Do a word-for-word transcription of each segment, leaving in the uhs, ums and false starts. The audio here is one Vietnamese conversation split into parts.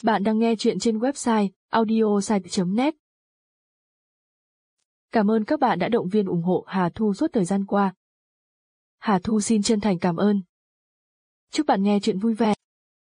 Bạn đang nghe chuyện trên website audiosite chấm net. Cảm ơn các bạn đã động viên ủng hộ Hà Thu suốt thời gian qua. Hà Thu xin chân thành cảm ơn. Chúc bạn nghe chuyện vui vẻ.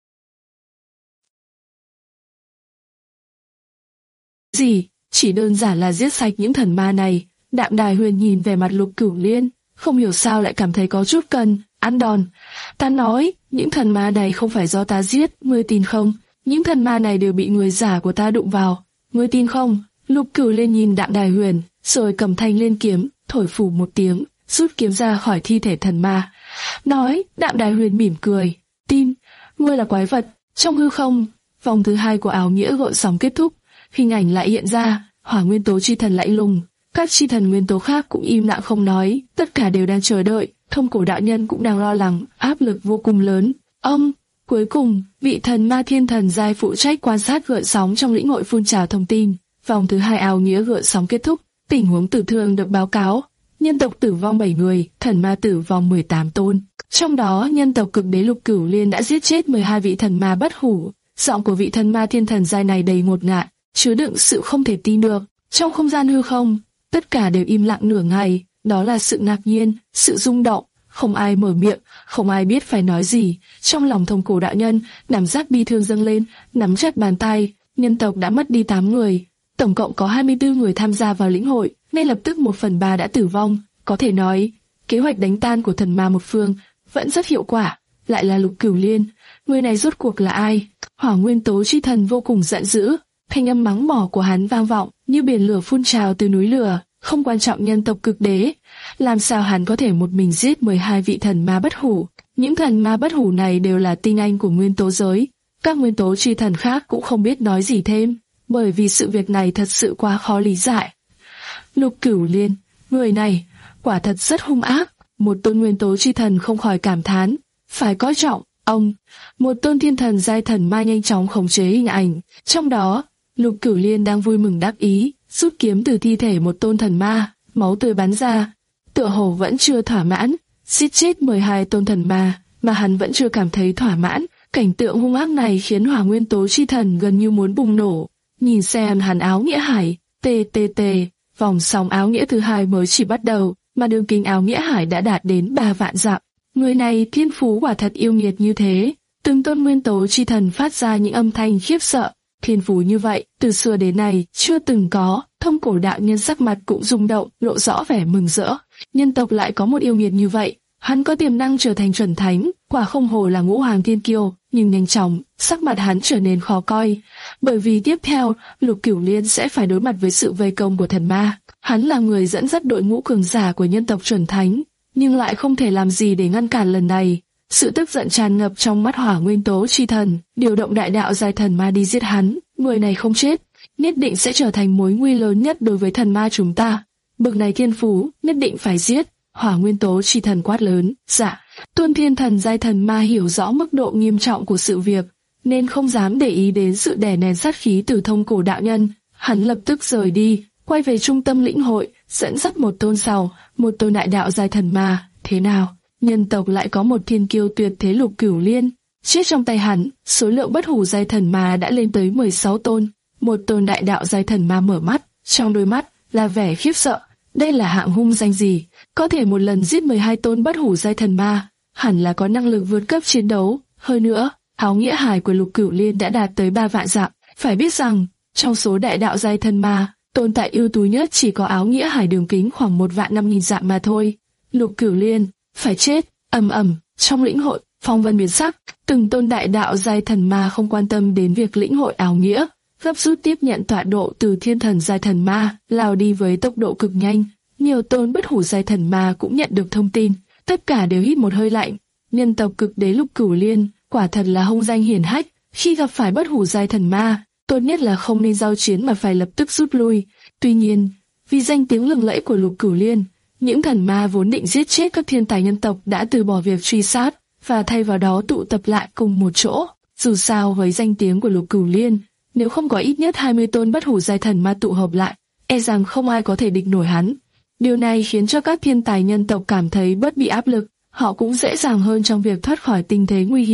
Gì, chỉ đơn giản là giết sạch những thần ma này. Đạm Đài Huyền nhìn về mặt Lục Cửu Liên, không hiểu sao lại cảm thấy có chút cần ăn đòn. Ta nói, những thần ma này không phải do ta giết, ngươi tin không? Những thần ma này đều bị người giả của ta đụng vào, ngươi tin không? Lục Cửu Liên nhìn Đạm Đài Huyền, rồi cầm thanh lên kiếm, thổi phù một tiếng, rút kiếm ra khỏi thi thể thần ma. Nói, Đạm Đài Huyền mỉm cười, tin, ngươi là quái vật. Trong hư không, vòng thứ hai của áo nghĩa gợn sóng kết thúc, hình ảnh lại hiện ra, Hỏa Nguyên Tố chi thần lạnh lùng, các chi thần nguyên tố khác cũng im lặng không nói, tất cả đều đang chờ đợi. Thông Cổ đạo nhân cũng đang lo lắng, áp lực vô cùng lớn. Ông, cuối cùng, vị thần ma thiên thần giai phụ trách quan sát gợn sóng trong lĩnh hội phun trào thông tin. Vòng thứ hai áo nghĩa gợn sóng kết thúc, tình huống tử thương được báo cáo. Nhân tộc tử vong bảy người, thần ma tử vong mười tám tôn. Trong đó, nhân tộc cực đế Lục Cửu Liên đã giết chết mười hai vị thần ma bất hủ. Giọng của vị thần ma thiên thần giai này đầy ngột ngạt, chứa đựng sự không thể tin được. Trong không gian hư không, tất cả đều im lặng nửa ngày, đó là sự ngạc nhiên, sự rung động, không ai mở miệng, không ai biết phải nói gì. Trong lòng Thông Cổ đạo nhân, cảm giác bi thương dâng lên, nắm chặt bàn tay. Nhân tộc đã mất đi tám người, tổng cộng có hai mươi tư người tham gia vào lĩnh hội, ngay lập tức một phần ba đã tử vong. Có thể nói, kế hoạch đánh tan của thần ma một phương vẫn rất hiệu quả. Lại là Lục Cửu Liên, người này rốt cuộc là ai? Hỏa Nguyên Tố chi thần vô cùng giận dữ, thanh âm mắng mỏ của hắn vang vọng như biển lửa phun trào từ núi lửa. Không quan trọng nhân tộc cực đế, làm sao hắn có thể một mình giết mười hai vị thần ma bất hủ? Những thần ma bất hủ này đều là tinh anh của nguyên tố giới. Các nguyên tố chi thần khác cũng không biết nói gì thêm, bởi vì sự việc này thật sự quá khó lý giải. Lục Cửu Liên, người này quả thật rất hung ác. Một tôn nguyên tố chi thần không khỏi cảm thán, phải coi trọng ông. Một tôn thiên thần giai thần ma nhanh chóng khống chế hình ảnh, trong đó Lục Cửu Liên đang vui mừng đắc ý, rút kiếm từ thi thể một tôn thần ma, máu tươi bắn ra. Tựa hồ vẫn chưa thỏa mãn, giết chết mười hai tôn thần ma, mà hắn vẫn chưa cảm thấy thỏa mãn. Cảnh tượng hung ác này khiến Hỏa Nguyên Tố chi thần gần như muốn bùng nổ. Nhìn xem hắn áo nghĩa hải, tê tê tê, vòng sóng áo nghĩa thứ hai mới chỉ bắt đầu, mà đường kính áo nghĩa hải đã đạt đến ba vạn dặm. Người này thiên phú quả thật yêu nghiệt như thế. Từng tôn nguyên tố chi thần phát ra những âm thanh khiếp sợ. Thiên phú như vậy, từ xưa đến nay chưa từng có. Thông Cổ đạo nhân sắc mặt cũng rung động, lộ rõ vẻ mừng rỡ. Nhân tộc lại có một yêu nghiệt như vậy, hắn có tiềm năng trở thành chuẩn thánh, quả không hổ là ngũ hoàng thiên kiêu. Nhưng nhanh chóng, sắc mặt hắn trở nên khó coi, bởi vì tiếp theo, Lục Cửu Liên sẽ phải đối mặt với sự vây công của thần ma. Hắn là người dẫn dắt đội ngũ cường giả của nhân tộc chuẩn thánh, nhưng lại không thể làm gì để ngăn cản lần này. Sự tức giận tràn ngập trong mắt Hỏa Nguyên Tố chi thần, điều động đại đạo giai thần ma đi giết hắn. Người này không chết, nhất định sẽ trở thành mối nguy lớn nhất đối với thần ma chúng ta. Bực này thiên phú, nhất định phải giết. Hỏa Nguyên Tố chi thần quát lớn. Dạ. Tôn thiên thần giai thần ma hiểu rõ mức độ nghiêm trọng của sự việc, nên không dám để ý đến sự đè nén sát khí từ Thông Cổ đạo nhân. Hắn lập tức rời đi, quay về trung tâm lĩnh hội, dẫn dắt một tôn sào, một tôn đại đạo giai thần ma. Thế nào? Nhân tộc lại có một thiên kiêu tuyệt thế Lục Cửu Liên. Chết trong tay hắn, số lượng bất hủ giai thần ma đã lên tới mười sáu tôn. Một tôn đại đạo giai thần ma mở mắt, trong đôi mắt là vẻ khiếp sợ. Đây là hạng hung danh gì? Có thể một lần giết mười hai tôn bất hủ giai thần ma, hẳn là có năng lực vượt cấp chiến đấu. Hơn nữa, áo nghĩa hải của Lục Cửu Liên đã đạt tới ba vạn dặm. Phải biết rằng, trong số đại đạo giai thần ma, tồn tại ưu tú nhất chỉ có áo nghĩa hải đường kính khoảng một vạn năm nghìn dặm mà thôi. Lục Cửu Liên phải chết. Ầm ầm, trong lĩnh hội, phong vân biến sắc. Từng tôn đại đạo giai thần ma không quan tâm đến việc lĩnh hội áo nghĩa, gấp rút tiếp nhận tọa độ từ thiên thần giai thần ma, lao đi với tốc độ cực nhanh. Nhiều tôn bất hủ giai thần ma cũng nhận được thông tin, tất cả đều hít một hơi lạnh. Nhân tộc cực đế Lục Cửu Liên quả thật là hung danh hiển hách. Khi gặp phải bất hủ giai thần ma, tốt nhất là không nên giao chiến mà phải lập tức rút lui. Tuy nhiên, vì danh tiếng lừng lẫy của Lục Cửu Liên, những thần ma vốn định giết chết các thiên tài nhân tộc đã từ bỏ việc truy sát và thay vào đó tụ tập lại cùng một chỗ. Dù sao với danh tiếng của Lục Cửu Liên, nếu không có ít nhất hai mươi tôn bất hủ giai thần ma tụ hợp lại, e rằng không ai có thể địch nổi hắn. Điều này khiến cho các thiên tài nhân tộc cảm thấy bớt bị áp lực, họ cũng dễ dàng hơn trong việc thoát khỏi tình thế nguy hiểm.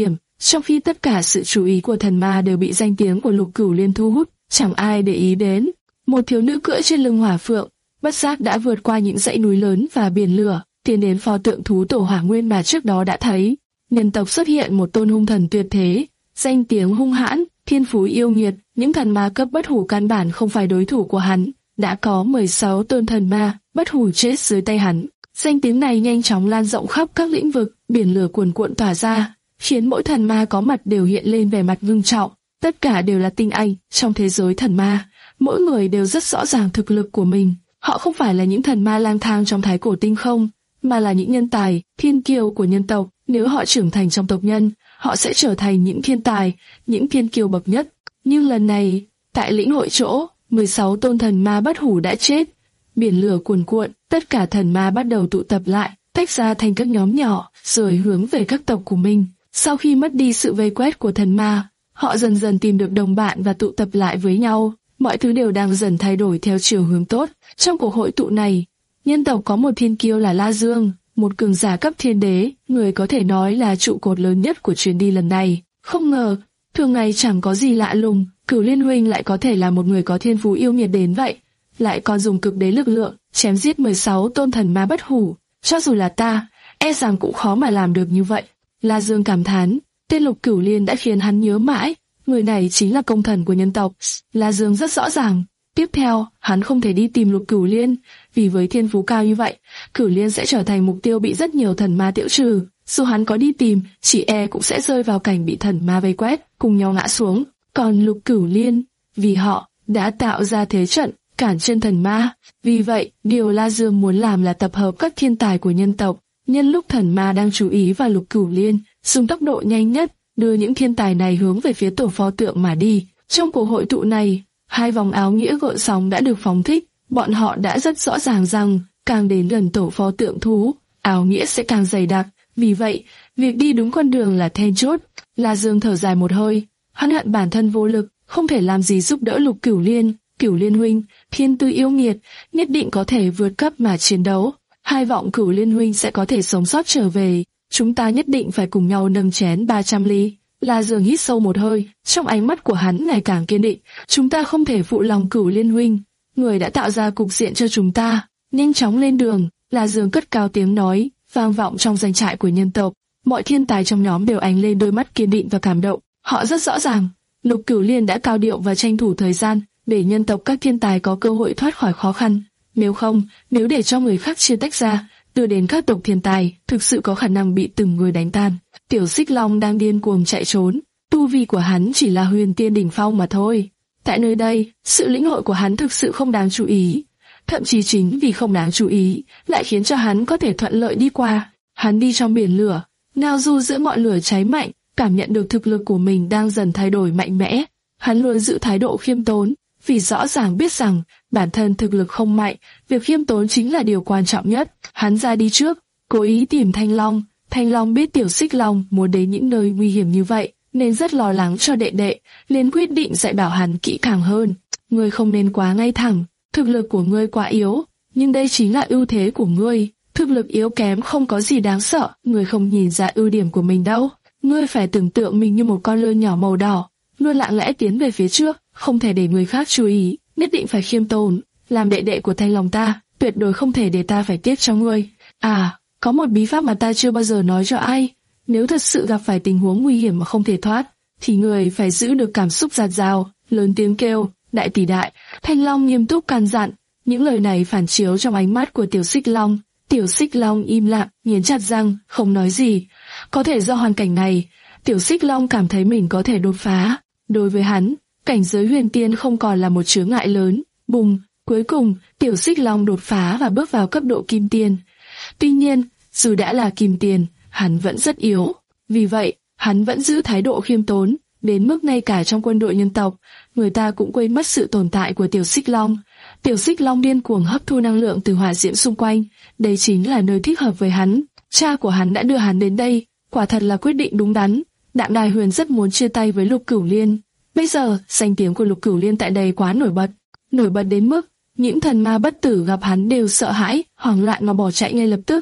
trong khi tất cả sự chú ý của thần ma đều bị danh tiếng của Lục Cửu Liên thu hút, chẳng ai để ý đến. Một thiếu nữ cưỡi trên lưng hỏa phượng, bất giác đã vượt qua những dãy núi lớn và biển lửa, tiến đến pho tượng thú tổ Hỏa Nguyên mà trước đó đã thấy. Nhân tộc xuất hiện một tôn hung thần tuyệt thế, danh tiếng hung hãn, thiên phú yêu nghiệt, những thần ma cấp bất hủ căn bản không phải đối thủ của hắn. Đã có mười sáu tôn thần ma bất hủ chết dưới tay hắn. Danh tiếng này nhanh chóng lan rộng khắp các lĩnh vực, biển lửa cuồn cuộn tỏa ra, khiến mỗi thần ma có mặt đều hiện lên vẻ mặt ngưng trọng. Tất cả đều là tinh anh trong thế giới thần ma, mỗi người đều rất rõ ràng thực lực của mình. Họ không phải là những thần ma lang thang trong thái cổ tinh không, mà là những nhân tài, thiên kiêu của nhân tộc. Nếu họ trưởng thành trong tộc nhân, họ sẽ trở thành những thiên tài, những thiên kiêu bậc nhất. Nhưng lần này, tại lĩnh hội chỗ, mười sáu tôn thần ma bất hủ đã chết. Biển lửa cuồn cuộn, tất cả thần ma bắt đầu tụ tập lại, tách ra thành các nhóm nhỏ, rồi hướng về các tộc của mình. Sau khi mất đi sự vây quét của thần ma, họ dần dần tìm được đồng bạn và tụ tập lại với nhau. Mọi thứ đều đang dần thay đổi theo chiều hướng tốt. Trong cuộc hội tụ này, nhân tộc có một thiên kiêu là La Dương, một cường giả cấp thiên đế, người có thể nói là trụ cột lớn nhất của chuyến đi lần này. Không ngờ, thường ngày chẳng có gì lạ lùng, Cửu Liên huynh lại có thể là một người có thiên phú yêu nghiệt đến vậy, lại còn dùng cực đế lực lượng chém giết mười sáu tôn thần ma bất hủ. Cho dù là ta, e rằng cũng khó mà làm được như vậy. La Dương cảm thán, tên Lục Cửu Liên đã khiến hắn nhớ mãi, người này chính là công thần của nhân tộc. La Dương rất rõ ràng. Tiếp theo, hắn không thể đi tìm Lục Cửu Liên, vì với thiên phú cao như vậy, Cửu Liên sẽ trở thành mục tiêu bị rất nhiều thần ma tiêu trừ. Dù hắn có đi tìm, chỉ e cũng sẽ rơi vào cảnh bị thần ma vây quét, cùng nhau ngã xuống. Còn Lục Cửu Liên, vì họ đã tạo ra thế trận cản chân thần ma. Vì vậy, điều La Dương muốn làm là tập hợp các thiên tài của nhân tộc, nhân lúc thần ma đang chú ý vào Lục Cửu Liên, dùng tốc độ nhanh nhất đưa những thiên tài này hướng về phía tổ pho tượng mà đi. Trong cuộc hội tụ này, hai vòng áo nghĩa gợn sóng đã được phóng thích. Bọn họ đã rất rõ ràng rằng càng đến gần tổ pho tượng thú, áo nghĩa sẽ càng dày đặc. Vì vậy, việc đi đúng con đường là then chốt. La Dương thở dài một hơi, hắn hận bản thân vô lực, không thể làm gì giúp đỡ Lục Cửu Liên. Cửu Liên huynh, thiên tư yêu nghiệt, nhất định có thể vượt cấp mà chiến đấu. Hai vọng Cửu Liên huynh sẽ có thể sống sót trở về. Chúng ta nhất định phải cùng nhau nâng chén ba trăm ly. La Dương hít sâu một hơi, trong ánh mắt của hắn ngày càng kiên định. Chúng ta không thể phụ lòng Cửu Liên huynh, người đã tạo ra cục diện cho chúng ta. Nhanh chóng lên đường, La Dương cất cao tiếng nói, vang vọng trong doanh trại của nhân tộc. Mọi thiên tài trong nhóm đều ánh lên đôi mắt kiên định và cảm động. Họ rất rõ ràng, Lục Cửu Liên đã cao điệu và tranh thủ thời gian để nhân tộc các thiên tài có cơ hội thoát khỏi khó khăn. Nếu không, nếu để cho người khác chia tách ra, đưa đến các tộc thiên tài, thực sự có khả năng bị từng người đánh tan. Tiểu Xích Long đang điên cuồng chạy trốn, tu vi của hắn chỉ là huyền tiên đỉnh phong mà thôi. Tại nơi đây, sự lĩnh hội của hắn thực sự không đáng chú ý. Thậm chí chính vì không đáng chú ý, lại khiến cho hắn có thể thuận lợi đi qua. Hắn đi trong biển lửa, ngao du giữa ngọn lửa cháy mạnh, cảm nhận được thực lực của mình đang dần thay đổi mạnh mẽ. Hắn luôn giữ thái độ khiêm tốn, vì rõ ràng biết rằng bản thân thực lực không mạnh, việc khiêm tốn chính là điều quan trọng nhất. Hắn ra đi trước, cố ý tìm Thanh Long. Thanh Long biết Tiểu Xích Long muốn đến những nơi nguy hiểm như vậy, nên rất lo lắng cho đệ đệ, liền quyết định dạy bảo hắn kỹ càng hơn. Ngươi không nên quá ngay thẳng, thực lực của ngươi quá yếu, nhưng đây chính là ưu thế của ngươi. Thực lực yếu kém không có gì đáng sợ, ngươi không nhìn ra ưu điểm của mình đâu. Ngươi phải tưởng tượng mình như một con lươn nhỏ màu đỏ, luôn lặng lẽ tiến về phía trước, không thể để người khác chú ý, nhất định phải khiêm tốn. Làm đệ đệ của Thanh Long ta, tuyệt đối không thể để ta phải tiếc cho ngươi. À, có một bí pháp mà ta chưa bao giờ nói cho ai. Nếu thật sự gặp phải tình huống nguy hiểm mà không thể thoát, thì người phải giữ được cảm xúc dạt dào, lớn tiếng kêu, đại tỷ đại. Thanh Long nghiêm túc căn dặn. Những lời này phản chiếu trong ánh mắt của Tiểu Xích Long. Tiểu Xích Long im lặng, nghiến chặt răng, không nói gì. Có thể do hoàn cảnh này, Tiểu Xích Long cảm thấy mình có thể đột phá. Đối với hắn, cảnh giới huyền tiên không còn là một chướng ngại lớn. Bùng, cuối cùng, Tiểu Xích Long đột phá và bước vào cấp độ kim tiên. Tuy nhiên, dù đã là kim tiền, hắn vẫn rất yếu. Vì vậy, hắn vẫn giữ thái độ khiêm tốn, đến mức ngay cả trong quân đội nhân tộc, người ta cũng quên mất sự tồn tại của Tiểu Xích Long. Tiểu Xích Long điên cuồng hấp thu năng lượng từ hỏa diễm xung quanh, đây chính là nơi thích hợp với hắn. Cha của hắn đã đưa hắn đến đây, quả thật là quyết định đúng đắn. Đạm Đài Huyền rất muốn chia tay với Lục Cửu Liên. Bây giờ, danh tiếng của Lục Cửu Liên tại đây quá nổi bật, nổi bật đến mức những thần ma bất tử gặp hắn đều sợ hãi, hoảng loạn mà bỏ chạy ngay lập tức.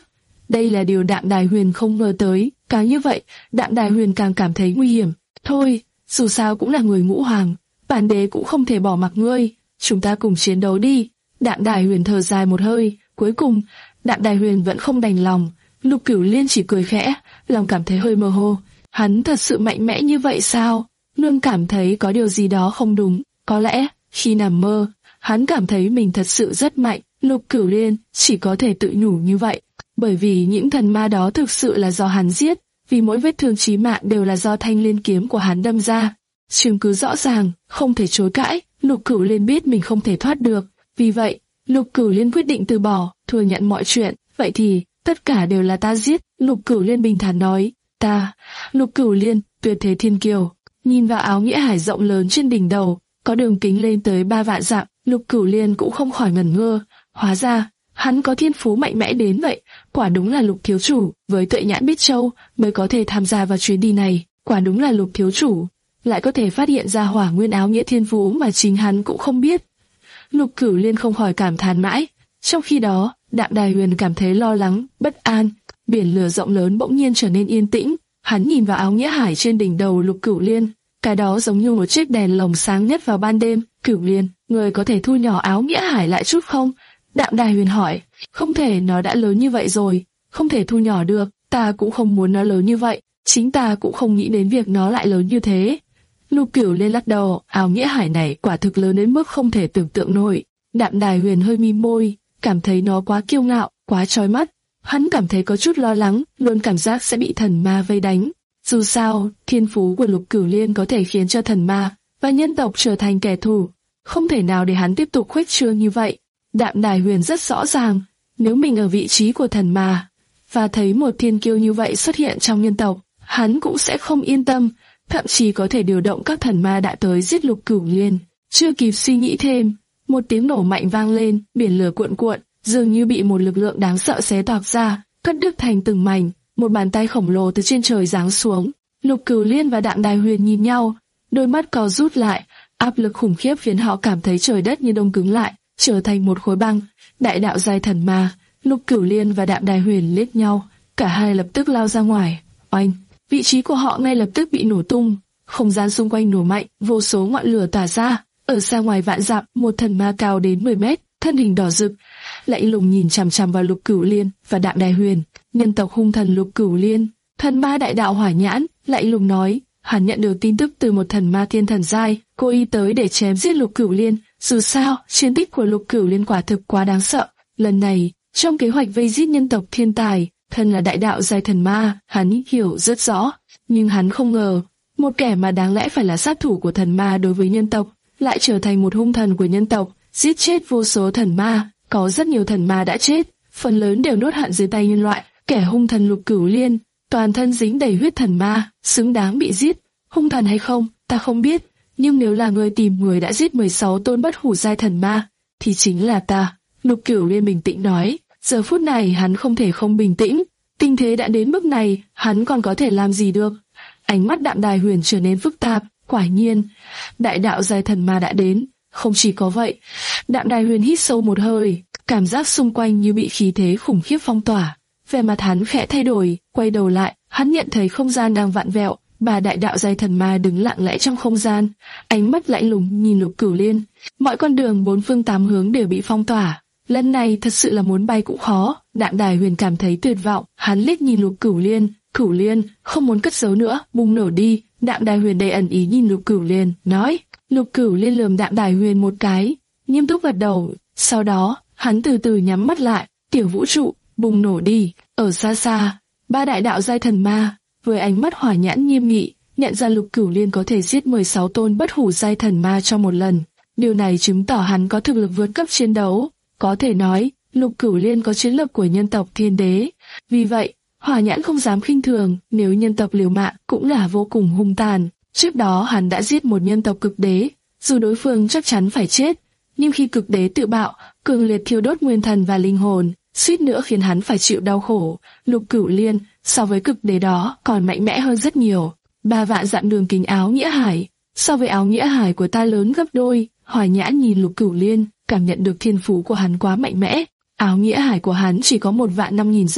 Đây là điều Đạm Đài Huyền không ngờ tới. Càng như vậy, Đạm Đài Huyền càng cảm thấy nguy hiểm. Thôi, dù sao cũng là người ngũ hoàng, bản đế cũng không thể bỏ mặc ngươi. Chúng ta cùng chiến đấu đi. Đạm Đài Huyền thở dài một hơi. Cuối cùng, Đạm Đài Huyền vẫn không đành lòng. Lục Cửu Liên chỉ cười khẽ, lòng cảm thấy hơi mơ hồ. Hắn thật sự mạnh mẽ như vậy sao? Luôn cảm thấy có điều gì đó không đúng. Có lẽ, khi nằm mơ, hắn cảm thấy mình thật sự rất mạnh. Lục Cửu Liên chỉ có thể tự nhủ như vậy. Bởi vì những thần ma đó thực sự là do hắn giết. Vì mỗi vết thương chí mạng đều là do thanh liên kiếm của hắn đâm ra. Chứng cứ rõ ràng, không thể chối cãi. Lục Cửu Liên biết mình không thể thoát được. Vì vậy, Lục Cửu Liên quyết định từ bỏ, thừa nhận mọi chuyện. Vậy thì, tất cả đều là ta giết. Lục Cửu Liên bình thản nói. Ta, Lục Cửu Liên, tuyệt thế thiên kiều. Nhìn vào áo nghĩa hải rộng lớn trên đỉnh đầu, có đường kính lên tới ba vạn dặm, Lục Cửu Liên cũng không khỏi ngẩn ngơ. Hóa ra, hắn có thiên phú mạnh mẽ đến vậy. Quả đúng là Lục thiếu chủ, với tuệ nhãn biết châu, mới có thể tham gia vào chuyến đi này. Quả đúng là Lục thiếu chủ, lại có thể phát hiện ra hỏa nguyên áo nghĩa thiên phú mà chính hắn cũng không biết. Lục Cửu Liên không khỏi cảm thán mãi. Trong khi đó, Đạm Đài Huyền cảm thấy lo lắng, bất an. Biển lửa rộng lớn bỗng nhiên trở nên yên tĩnh. Hắn nhìn vào áo nghĩa hải trên đỉnh đầu Lục Cửu Liên. Cái đó giống như một chiếc đèn lồng sáng nhất vào ban đêm. Cửu Liên, người có thể thu nhỏ áo nghĩa hải lại chút không? Đạm Đài Huyền hỏi. Không thể, nó đã lớn như vậy rồi. Không thể thu nhỏ được. Ta cũng không muốn nó lớn như vậy. Chính ta cũng không nghĩ đến việc nó lại lớn như thế. Lục Cửu Liên lắc đầu. Áo nghĩa hải này quả thực lớn đến mức không thể tưởng tượng nổi. Đạm Đài Huyền hơi mím môi, cảm thấy nó quá kiêu ngạo, quá chói mắt. Hắn cảm thấy có chút lo lắng, luôn cảm giác sẽ bị thần ma vây đánh. Dù sao, thiên phú của Lục Cửu Liên có thể khiến cho thần ma và nhân tộc trở thành kẻ thù. Không thể nào để hắn tiếp tục khuếch trương như vậy. Đạm Đài Huyền rất rõ ràng, nếu mình ở vị trí của thần ma và thấy một thiên kiêu như vậy xuất hiện trong nhân tộc, hắn cũng sẽ không yên tâm, thậm chí có thể điều động các thần ma đã tới giết Lục Cửu Liên. Chưa kịp suy nghĩ thêm, một tiếng nổ mạnh vang lên, biển lửa cuộn cuộn, dường như bị một lực lượng đáng sợ xé toạc ra, cắt đứt thành từng mảnh. Một bàn tay khổng lồ từ trên trời giáng xuống. Lục Cửu Liên và Đạm Đài Huyền nhìn nhau, đôi mắt co rút lại, áp lực khủng khiếp khiến họ cảm thấy trời đất như đông cứng lại, trở thành một khối băng. Đại đạo giai thần ma, Lục Cửu Liên và Đạm Đài Huyền liếc nhau, cả hai lập tức lao ra ngoài. Oanh! Vị trí của họ ngay lập tức bị nổ tung, không gian xung quanh nổ mạnh, vô số ngọn lửa tỏa ra. Ở xa ngoài vạn dặm, một thần ma cao đến mười mét, thân hình đỏ rực, lạnh lùng nhìn chằm chằm vào Lục Cửu Liên và Đạm Đài Huyền. Nhân tộc hung thần Lục Cửu Liên, thần ma đại đạo hỏa nhãn, lạnh lùng nói. Hắn nhận được tin tức từ một thần ma thiên thần giai, cô y tới để chém giết Lục Cửu Liên. Dù sao, chiến tích của Lục Cửu Liên quả thực quá đáng sợ. Lần này, trong kế hoạch vây giết nhân tộc thiên tài, thân là đại đạo giai thần ma, hắn hiểu rất rõ. Nhưng hắn không ngờ, một kẻ mà đáng lẽ phải là sát thủ của thần ma đối với nhân tộc, lại trở thành một hung thần của nhân tộc, giết chết vô số thần ma. Có rất nhiều thần ma đã chết, phần lớn đều nuốt hận dưới tay nhân loại. Kẻ hung thần Lục Cửu Liên, toàn thân dính đầy huyết thần ma, xứng đáng bị giết. Hung thần hay không, ta không biết, nhưng nếu là người tìm người đã giết mười sáu tôn bất hủ giai thần ma, thì chính là ta. Lục Cửu Liên bình tĩnh nói. Giờ phút này hắn không thể không bình tĩnh. Tình thế đã đến mức này, hắn còn có thể làm gì được? Ánh mắt Đạm Đài Huyền trở nên phức tạp. Quả nhiên, đại đạo giai thần ma đã đến. Không chỉ có vậy, Đạm Đài Huyền hít sâu một hơi, cảm giác xung quanh như bị khí thế khủng khiếp phong tỏa. Vẻ mặt hắn khẽ thay đổi, quay đầu lại, hắn nhận thấy không gian đang vặn vẹo. Bà đại đạo giai thần ma đứng lặng lẽ trong không gian, ánh mắt lạnh lùng nhìn Lục Cửu Liên. Mọi con đường bốn phương tám hướng đều bị phong tỏa. Lần này thật sự là muốn bay cũng khó. Đạm Đài Huyền cảm thấy tuyệt vọng, hắn liếc nhìn Lục Cửu Liên. Cửu Liên, không muốn cất giấu nữa, bùng nổ đi. Đạm Đài Huyền đầy ẩn ý nhìn Lục Cửu Liên, nói. Lục Cửu Liên lườm Đạm Đài Huyền một cái, nghiêm túc gật đầu. Sau đó, hắn từ từ nhắm mắt lại. Tiểu vũ trụ, bùng nổ đi. Ở xa xa, ba đại đạo giai thần ma, với ánh mắt hỏa nhãn nghiêm nghị, nhận ra Lục Cửu Liên có thể giết mười sáu tôn bất hủ giai thần ma trong một lần. Điều này chứng tỏ hắn có thực lực vượt cấp chiến đấu. Có thể nói, Lục Cửu Liên có chiến lược của nhân tộc thiên đế. Vì vậy, hỏa nhãn không dám khinh thường, nếu nhân tộc liều mạng cũng là vô cùng hung tàn. Trước đó hắn đã giết một nhân tộc cực đế, dù đối phương chắc chắn phải chết, nhưng khi cực đế tự bạo, cường liệt thiêu đốt nguyên thần và linh hồn, suýt nữa khiến hắn phải chịu đau khổ. Lục Cửu Liên so với cực đế đó còn mạnh mẽ hơn rất nhiều. Ba vạn dặm đường kính áo nghĩa hải, so với áo nghĩa hải của ta lớn gấp đôi. Hỏa nhãn nhìn Lục Cửu Liên, cảm nhận được thiên phú của hắn quá mạnh mẽ. Áo nghĩa hải của hắn chỉ có một vạn năm nghìn dặm,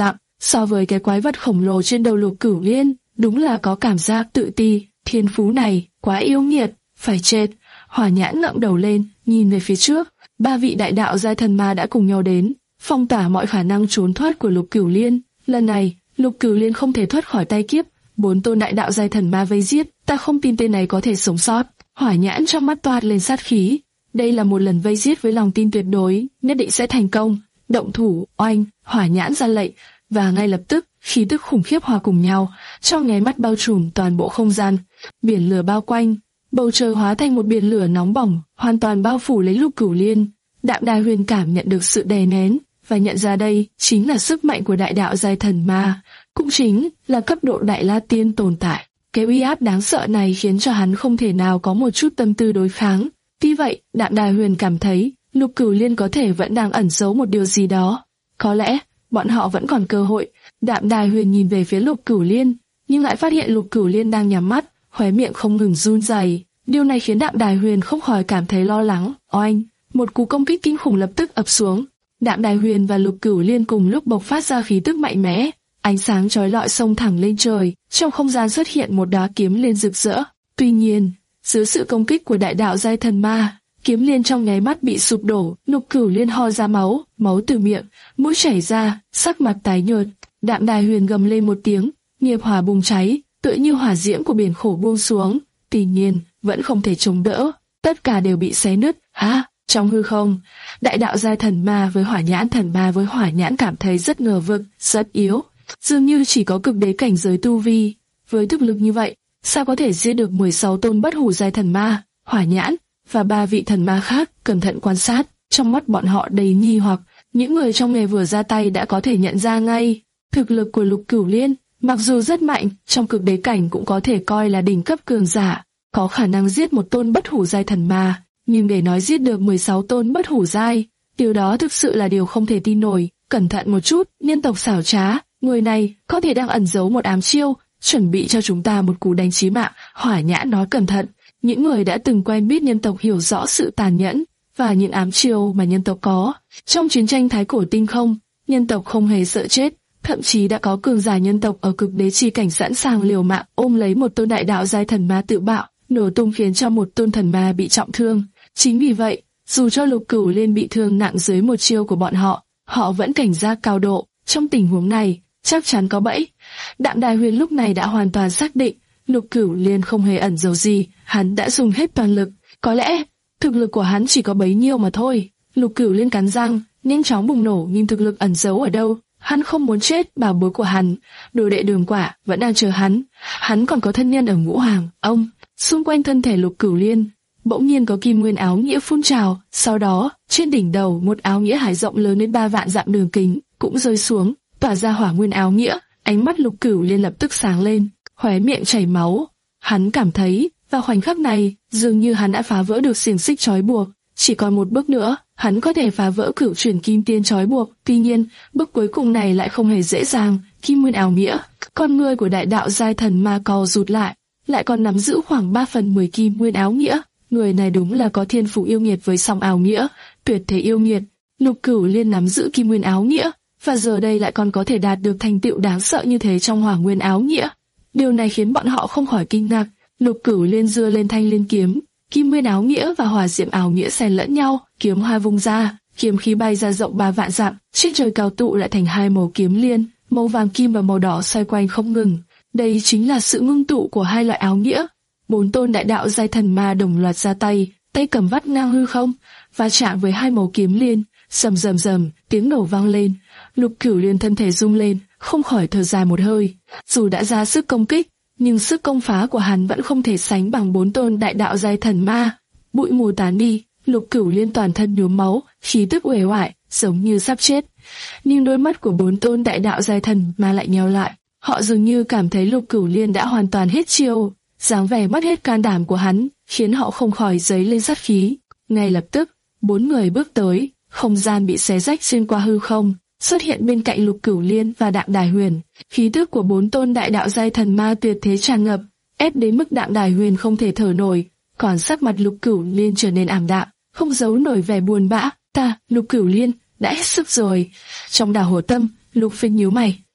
So với cái quái vật khổng lồ trên đầu Lục Cửu Liên, đúng là có cảm giác tự ti, thiên phú này quá yêu nghiệt, phải chết. Hỏa Nhãn ngẩng đầu lên, nhìn về phía trước, ba vị đại đạo giai thần ma đã cùng nhau đến, phong tỏa mọi khả năng trốn thoát của Lục Cửu Liên. Lần này, Lục Cửu Liên không thể thoát khỏi tay kiếp, bốn tôn đại đạo giai thần ma vây giết, ta không tin tên này có thể sống sót. Hỏa Nhãn trong mắt toát lên sát khí, đây là một lần vây giết với lòng tin tuyệt đối, nhất định sẽ thành công. Động thủ, oanh, Hỏa Nhãn ra lệnh, và ngay lập tức, khí tức khủng khiếp hòa cùng nhau, trong nháy mắt bao trùm toàn bộ không gian, biển lửa bao quanh, bầu trời hóa thành một biển lửa nóng bỏng, hoàn toàn bao phủ lấy Lục Cửu Liên. Đạm Đài Huyền cảm nhận được sự đè nén, và nhận ra đây chính là sức mạnh của đại đạo giai thần ma, cũng chính là cấp độ đại la tiên tồn tại. Cái uy áp đáng sợ này khiến cho hắn không thể nào có một chút tâm tư đối kháng. Tuy vậy, Đạm Đài Huyền cảm thấy Lục Cửu Liên có thể vẫn đang ẩn giấu một điều gì đó. Có lẽ bọn họ vẫn còn cơ hội. Đạm Đài Huyền nhìn về phía Lục Cửu Liên, nhưng lại phát hiện Lục Cửu Liên đang nhắm mắt, khóe miệng không ngừng run rẩy. Điều này khiến Đạm Đài Huyền không khỏi cảm thấy lo lắng. Oanh, một cú công kích kinh khủng lập tức ập xuống. Đạm Đài Huyền và Lục Cửu Liên cùng lúc bộc phát ra khí tức mạnh mẽ, ánh sáng chói lọi xông thẳng lên trời, trong không gian xuất hiện một đóa kiếm liên rực rỡ. Tuy nhiên, dưới sự công kích của đại đạo giai thần ma, kiếm liên trong nháy mắt bị sụp đổ. Lục Cửu Liên ho ra máu, máu từ miệng, mũi chảy ra, sắc mặt tái nhợt. Đạm Đài Huyền gầm lên một tiếng, nghiệp hỏa bùng cháy, tựa như hỏa diễm của biển khổ buông xuống. Tuy nhiên, vẫn không thể chống đỡ, tất cả đều bị xé nứt. Hả? Trong hư không, đại đạo giai thần ma với Hỏa Nhãn thần ma với Hỏa Nhãn cảm thấy rất ngờ vực, rất yếu, dường như chỉ có cực đế cảnh giới tu vi. Với thực lực như vậy, sao có thể giết được mười sáu tôn bất hủ giai thần ma? Hỏa Nhãn và ba vị thần ma khác cẩn thận quan sát, trong mắt bọn họ đầy nghi hoặc. Những người trong nghề vừa ra tay đã có thể nhận ra ngay thực lực của Lục Cửu Liên, mặc dù rất mạnh, trong cực đế cảnh cũng có thể coi là đỉnh cấp cường giả, có khả năng giết một tôn bất hủ giai thần ma. Nhưng để nói giết được mười sáu tôn bất hủ giai, điều đó thực sự là điều không thể tin nổi. Cẩn thận một chút, nhân tộc xảo trá, người này có thể đang ẩn giấu một ám chiêu, chuẩn bị cho chúng ta một cú đánh chí mạng. Hỏa Nhãn nói cẩn thận. Những người đã từng quen biết nhân tộc hiểu rõ sự tàn nhẫn và những ám chiêu mà nhân tộc có. Trong chiến tranh thái cổ tinh không, nhân tộc không hề sợ chết, thậm chí đã có cường giả nhân tộc ở cực đế chi cảnh sẵn sàng liều mạng ôm lấy một tôn đại đạo giai thần ma tự bạo, nổ tung khiến cho một tôn thần ma bị trọng thương. Chính vì vậy, dù cho Lục Cửu Liên bị thương nặng dưới một chiêu của bọn họ, họ vẫn cảnh giác cao độ. Trong tình huống này, chắc chắn có bẫy. Đạm Đài Huyền lúc này đã hoàn toàn xác định, Lục Cửu Liên không hề ẩn giấu gì, hắn đã dùng hết toàn lực. Có lẽ, thực lực của hắn chỉ có bấy nhiêu mà thôi. Lục Cửu Liên cắn răng, nhanh chóng bùng nổ nhưng thực lực ẩn giấu ở đâu. Hắn không muốn chết, bảo bối của hắn, đồ đệ Đường Quả, vẫn đang chờ hắn. Hắn còn có thân nhân ở Ngũ Hoàng, ông. Xung quanh thân thể Lục Cửu Liên, bỗng nhiên có kim nguyên áo nghĩa phun trào, sau đó, trên đỉnh đầu một áo nghĩa hải rộng lớn đến ba vạn dặm đường kính, cũng rơi xuống, tỏa ra hỏa nguyên áo nghĩa. Ánh mắt Lục Cửu Liên lập tức sáng lên, khóe miệng chảy máu. Hắn cảm thấy, vào khoảnh khắc này, dường như hắn đã phá vỡ được xiềng xích trói buộc, chỉ còn một bước nữa, hắn có thể phá vỡ cửu chuyển kim tiên trói buộc. Tuy nhiên, bước cuối cùng này lại không hề dễ dàng. Kim nguyên áo nghĩa, con người của đại đạo giai thần ma co rụt lại, lại còn nắm giữ khoảng ba phần mười kim nguyên áo nghĩa. Người này đúng là có thiên phú yêu nghiệt với song áo nghĩa, tuyệt thế yêu nghiệt. Lục Cửu Liên nắm giữ kim nguyên áo nghĩa, và giờ đây lại còn có thể đạt được thành tựu đáng sợ như thế trong hỏa nguyên áo nghĩa. Điều này khiến bọn họ không khỏi kinh ngạc. Lục Cửu Liên giơ lên thanh liên kiếm, kim nguyên áo nghĩa và hỏa diệm áo nghĩa xen lẫn nhau, kiếm hoa vung ra, kiếm khí bay ra rộng ba vạn dặm, trên trời cao tụ lại thành hai màu kiếm liên, màu vàng kim và màu đỏ xoay quanh không ngừng. Đây chính là sự ngưng tụ của hai loại áo nghĩa. Bốn tôn đại đạo giai thần ma đồng loạt ra tay, tay cầm vắt ngang hư không, va chạm với hai màu kiếm liên, rầm rầm rầm, tiếng nổ vang lên. Lục Cửu Liên thân thể rung lên, không khỏi thở dài một hơi. Dù đã ra sức công kích, nhưng sức công phá của hắn vẫn không thể sánh bằng bốn tôn đại đạo giai thần ma. Bụi mù tán đi, Lục Cửu Liên toàn thân nhuốm máu, khí tức uể oải, giống như sắp chết. Nhưng đôi mắt của bốn tôn đại đạo giai thần ma lại nheo lại, họ dường như cảm thấy Lục Cửu Liên đã hoàn toàn hết chiêu. Dáng vẻ mất hết can đảm của hắn khiến họ không khỏi dấy lên sát khí. Ngay lập tức, bốn người bước tới, không gian bị xé rách xuyên qua hư không, xuất hiện bên cạnh Lục Cửu Liên và Đạm Đài Huyền. Khí tức của bốn tôn đại đạo giai thần ma tuyệt thế tràn ngập, ép đến mức Đạm Đài Huyền không thể thở nổi, còn sắc mặt Lục Cửu Liên trở nên ảm đạm, không giấu nổi vẻ buồn bã. Ta, Lục Cửu Liên, đã hết sức rồi. Trong đảo Hồ Tâm, Lục Phiên nhíu mày,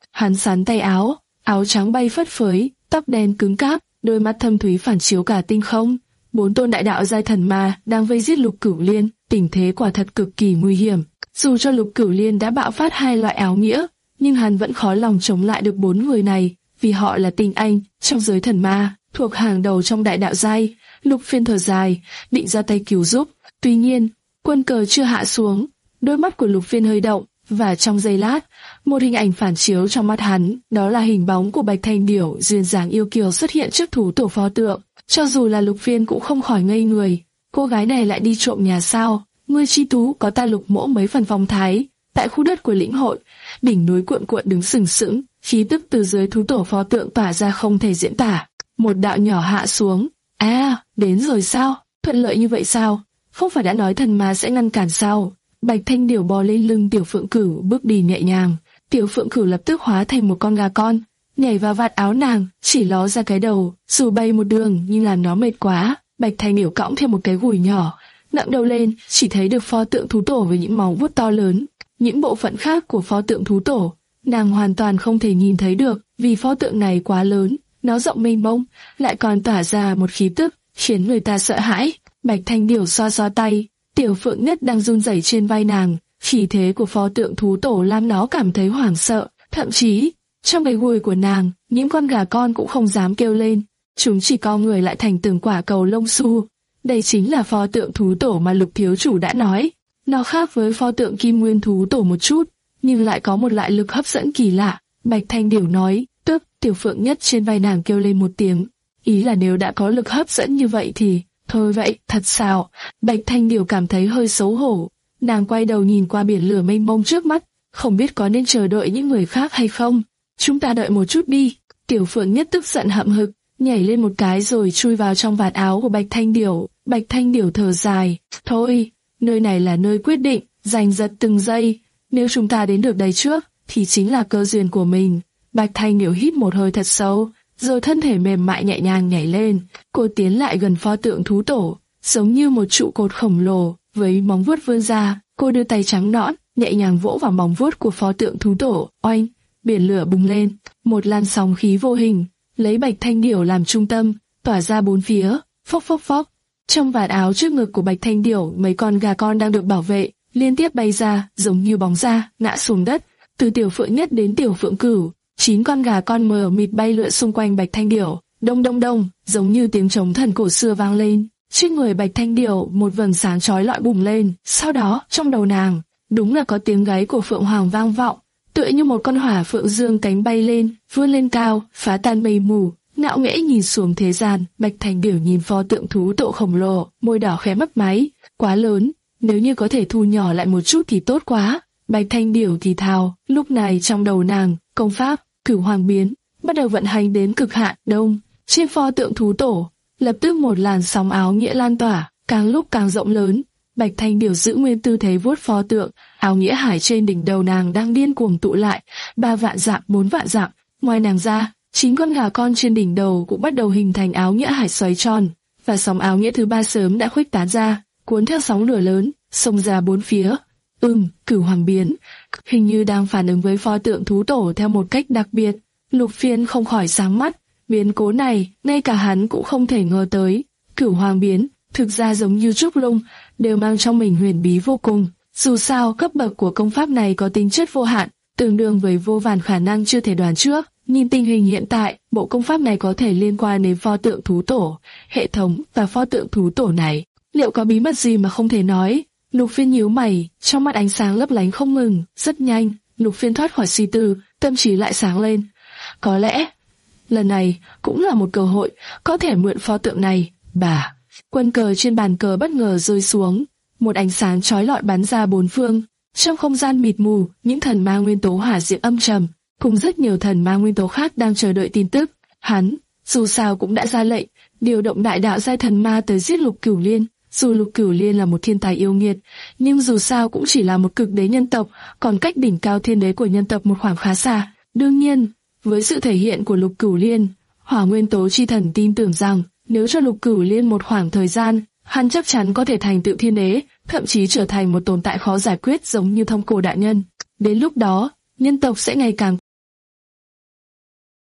Hắn sắn tay áo, áo trắng bay phất phới, tóc đen cứng cáp, đôi mắt thâm thúy phản chiếu cả tinh không. Bốn tôn đại đạo giai thần ma đang vây giết Lục Cửu Liên, tình thế quả thật cực kỳ nguy hiểm. Dù cho Lục Cửu Liên đã bạo phát hai loại áo nghĩa, nhưng hắn vẫn khó lòng chống lại được bốn người này, vì họ là tinh anh trong giới thần ma, thuộc hàng đầu trong đại đạo giai. Lục Phiên thở dài, định ra tay cứu giúp. Tuy nhiên, quân cờ chưa hạ xuống, đôi mắt của Lục Phiên hơi động, và trong giây lát, một hình ảnh phản chiếu trong mắt hắn, đó là hình bóng của Bạch Thanh Điểu duyên dáng yêu kiều xuất hiện trước thú tổ pho tượng. Cho dù là Lục Phiên cũng không khỏi ngây người, cô gái này lại đi trộm nhà sao? Ngươi chi tú có ta Lục mỗ mấy phần phong thái. Tại khu đất của lĩnh hội, đỉnh núi cuộn cuộn đứng sừng sững, khí tức từ dưới thú tổ pho tượng tỏa ra không thể diễn tả. Một đạo nhỏ hạ xuống. À, đến rồi sao? Thuận lợi như vậy sao? Không phải đã nói thần ma sẽ ngăn cản sao? Bạch Thanh Điểu bò lên lưng Tiểu Phượng Cửu, bước đi nhẹ nhàng. Tiểu Phượng Cửu lập tức hóa thành một con gà con, nhảy vào vạt áo nàng, chỉ ló ra cái đầu, dù bay một đường nhưng làm nó mệt quá. Bạch Thanh Điểu cõng thêm một cái gùi nhỏ, ngẩng đầu lên, chỉ thấy được pho tượng thú tổ với những móng vuốt to lớn. Những bộ phận khác của pho tượng thú tổ, nàng hoàn toàn không thể nhìn thấy được, vì pho tượng này quá lớn, nó rộng mênh mông, lại còn tỏa ra một khí tức khiến người ta sợ hãi. Bạch Thanh Điểu xoa xoa tay, Tiểu Phượng Nhất đang run rẩy trên vai nàng, khí thế của pho tượng thú tổ làm nó cảm thấy hoảng sợ, thậm chí trong cái gùi của nàng, những con gà con cũng không dám kêu lên, chúng chỉ co người lại thành từng quả cầu lông xù. Đây chính là pho tượng thú tổ mà Lục thiếu chủ đã nói. Nó khác với pho tượng Kim Nguyên thú tổ một chút, nhưng lại có một loại lực hấp dẫn kỳ lạ. Bạch Thanh Điểu nói, tức Tiểu Phượng Nhất trên vai nàng kêu lên một tiếng, ý là nếu đã có lực hấp dẫn như vậy thì thôi vậy, thật sao? Bạch Thanh Điểu cảm thấy hơi xấu hổ, nàng quay đầu nhìn qua biển lửa mênh mông trước mắt, không biết có nên chờ đợi những người khác hay không. Chúng ta đợi một chút đi. Tiểu Phượng Nhất tức giận hậm hực, nhảy lên một cái rồi chui vào trong vạt áo của Bạch Thanh Điểu. Bạch Thanh Điểu thở dài, thôi, nơi này là nơi quyết định, giành giật từng giây. Nếu chúng ta đến được đây trước, thì chính là cơ duyên của mình. Bạch Thanh Điểu hít một hơi thật sâu, rồi thân thể mềm mại nhẹ nhàng nhảy lên. Cô tiến lại gần pho tượng thú tổ, giống như một trụ cột khổng lồ, với móng vuốt vươn ra. Cô đưa tay trắng nõn, nhẹ nhàng vỗ vào móng vuốt của pho tượng thú tổ. Oanh, biển lửa bùng lên, một làn sóng khí vô hình, lấy Bạch Thanh Điểu làm trung tâm, tỏa ra bốn phía. Phốc phốc phốc. Trong vạt áo trước ngực của Bạch Thanh Điểu, mấy con gà con đang được bảo vệ, liên tiếp bay ra, giống như bóng ra, ngã xuống đất. Từ Tiểu Phượng Nhất đến Tiểu Phượng Cửu, chín con gà con mờ mịt bay lượn xung quanh Bạch Thanh Điểu, đông đông đông, giống như tiếng trống thần cổ xưa vang lên. Trên người Bạch Thanh Điểu một vầng sáng chói lọi bùng lên, sau đó trong đầu nàng, đúng là có tiếng gáy của Phượng Hoàng vang vọng, tựa như một con hỏa phượng dương cánh bay lên, vươn lên cao, phá tan mây mù. Ngạo nghễ nhìn xuống thế gian. Bạch Thanh Điểu nhìn pho tượng thú tổ khổng lồ, môi đỏ khẽ mấp máy, quá lớn, nếu như có thể thu nhỏ lại một chút thì tốt quá. Bạch Thanh Điểu thì thào. Lúc này trong đầu nàng, công pháp Cửu Hoàng biến bắt đầu vận hành đến cực hạn. Đông, trên pho tượng thú tổ, lập tức một làn sóng áo nghĩa lan tỏa, càng lúc càng rộng lớn. Bạch Thanh Điểu giữ nguyên tư thế vuốt pho tượng, áo nghĩa hải trên đỉnh đầu nàng đang điên cuồng tụ lại, ba vạn dặm, bốn vạn dặm. Ngoài nàng ra, chín con gà con trên đỉnh đầu cũng bắt đầu hình thành áo nghĩa hải xoáy tròn, và sóng áo nghĩa thứ ba sớm đã khuếch tán ra, cuốn theo sóng lửa lớn, xông ra bốn phía. Ừm, Cửu Hoàng biến, hình như đang phản ứng với pho tượng thú tổ theo một cách đặc biệt. Lục Phiên không khỏi sáng mắt, biến cố này, ngay cả hắn cũng không thể ngờ tới. Cửu Hoàng biến, thực ra giống như trúc lung, đều mang trong mình huyền bí vô cùng. Dù sao, cấp bậc của công pháp này có tính chất vô hạn, tương đương với vô vàn khả năng chưa thể đoán trước. Nhìn tình hình hiện tại, bộ công pháp này có thể liên quan đến pho tượng thú tổ, hệ thống và pho tượng thú tổ này. Liệu có bí mật gì mà không thể nói? Lục Phiên nhíu mày, trong mắt ánh sáng lấp lánh không ngừng. Rất nhanh, Lục Phiên thoát khỏi suy tư, tâm trí lại sáng lên. Có lẽ, lần này cũng là một cơ hội, có thể mượn pho tượng này. Bà, quân cờ trên bàn cờ bất ngờ rơi xuống, một ánh sáng chói lọi bắn ra bốn phương. Trong không gian mịt mù, những thần ma nguyên tố hỏa diễm âm trầm, cùng rất nhiều thần ma nguyên tố khác đang chờ đợi tin tức. Hắn, dù sao cũng đã ra lệnh, điều động đại đạo giai thần ma tới giết Lục Cửu Liên. Dù Lục Cửu Liên là một thiên tài yêu nghiệt, nhưng dù sao cũng chỉ là một cực đế nhân tộc, còn cách đỉnh cao thiên đế của nhân tộc một khoảng khá xa. Đương nhiên, với sự thể hiện của Lục Cửu Liên, Hỏa Nguyên Tố Chi Thần tin tưởng rằng nếu cho Lục Cửu Liên một khoảng thời gian, hắn chắc chắn có thể thành tựu thiên đế, thậm chí trở thành một tồn tại khó giải quyết giống như Thông Cổ đại nhân. Đến lúc đó, nhân tộc sẽ ngày càng